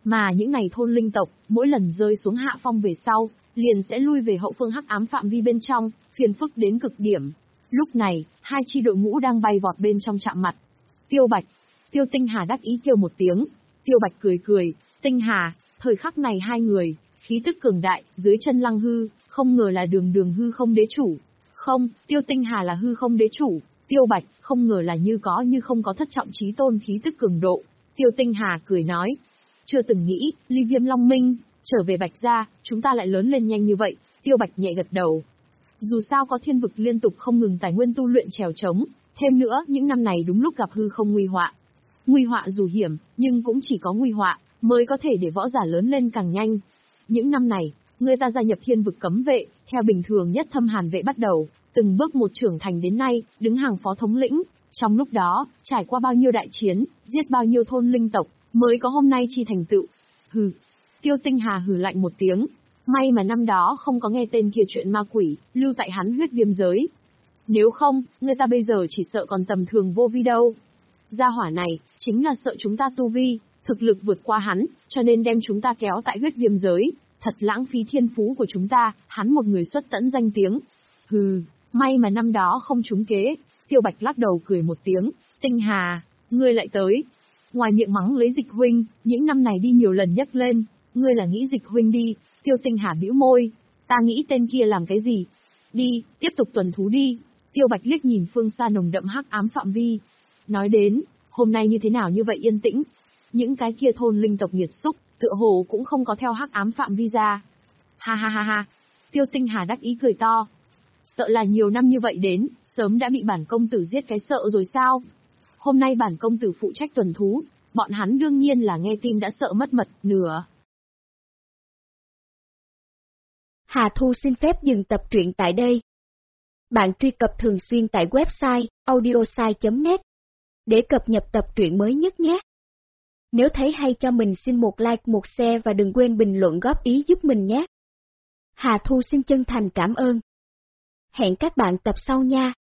Mà những này thôn linh tộc, mỗi lần rơi xuống hạ phong về sau, liền sẽ lui về hậu phương hắc ám phạm vi bên trong, phiền phức đến cực điểm. Lúc này, hai chi đội ngũ đang bay vọt bên trong chạm mặt. Tiêu Bạch, Tiêu Tinh Hà đắc ý kêu một tiếng. Tiêu Bạch cười cười, Tinh Hà, thời khắc này hai người, khí tức cường đại, dưới chân lăng hư, không ngờ là đường đường hư không đế chủ. Không, Tiêu Tinh Hà là hư không đế chủ, Tiêu Bạch, không ngờ là như có như không có thất trọng chí tôn khí tức cường độ. Tiêu Tinh Hà cười nói, chưa từng nghĩ, ly viêm long minh, trở về Bạch gia, chúng ta lại lớn lên nhanh như vậy. Tiêu Bạch nhẹ gật đầu. Dù sao có thiên vực liên tục không ngừng tài nguyên tu luyện trèo trống, thêm nữa những năm này đúng lúc gặp hư không nguy họa. Nguy họa dù hiểm, nhưng cũng chỉ có nguy họa, mới có thể để võ giả lớn lên càng nhanh. Những năm này, người ta gia nhập thiên vực cấm vệ, theo bình thường nhất thâm hàn vệ bắt đầu, từng bước một trưởng thành đến nay, đứng hàng phó thống lĩnh. Trong lúc đó, trải qua bao nhiêu đại chiến, giết bao nhiêu thôn linh tộc, mới có hôm nay chi thành tựu. Hừ. Tiêu Tinh Hà hừ lạnh một tiếng. May mà năm đó không có nghe tên kia chuyện ma quỷ, lưu tại hắn huyết viêm giới. Nếu không, người ta bây giờ chỉ sợ còn tầm thường vô vi đâu. Gia hỏa này, chính là sợ chúng ta tu vi, thực lực vượt qua hắn, cho nên đem chúng ta kéo tại huyết viêm giới. Thật lãng phí thiên phú của chúng ta, hắn một người xuất tẫn danh tiếng. Hừ, may mà năm đó không trúng kế. Tiêu Bạch lắc đầu cười một tiếng. Tinh Hà, ngươi lại tới. Ngoài miệng mắng lấy Dịch huynh, những năm này đi nhiều lần nhắc lên. Ngươi là nghĩ Dịch huynh đi. Tiêu Tinh Hà bĩu môi. Ta nghĩ tên kia làm cái gì? Đi, tiếp tục tuần thú đi. Tiêu Bạch liếc nhìn phương xa nồng đậm hắc ám phạm vi. Nói đến, hôm nay như thế nào như vậy yên tĩnh. Những cái kia thôn linh tộc nghiệt xúc, tựa hồ cũng không có theo hắc ám phạm vi ra. Ha ha ha ha. Tiêu Tinh Hà đắc ý cười to. Sợ là nhiều năm như vậy đến, sớm đã bị bản công tử giết cái sợ rồi sao? Hôm nay bản công tử phụ trách tuần thú, bọn hắn đương nhiên là nghe tin đã sợ mất mật nửa.
Hà Thu xin phép dừng tập truyện tại đây. Bạn truy cập thường xuyên tại website audiosai chấm net để cập nhật tập truyện mới nhất nhé. Nếu thấy hay cho mình xin một like, một share và đừng quên bình luận góp ý giúp mình nhé. Hà Thu xin chân thành cảm ơn. Hẹn các bạn tập sau nha.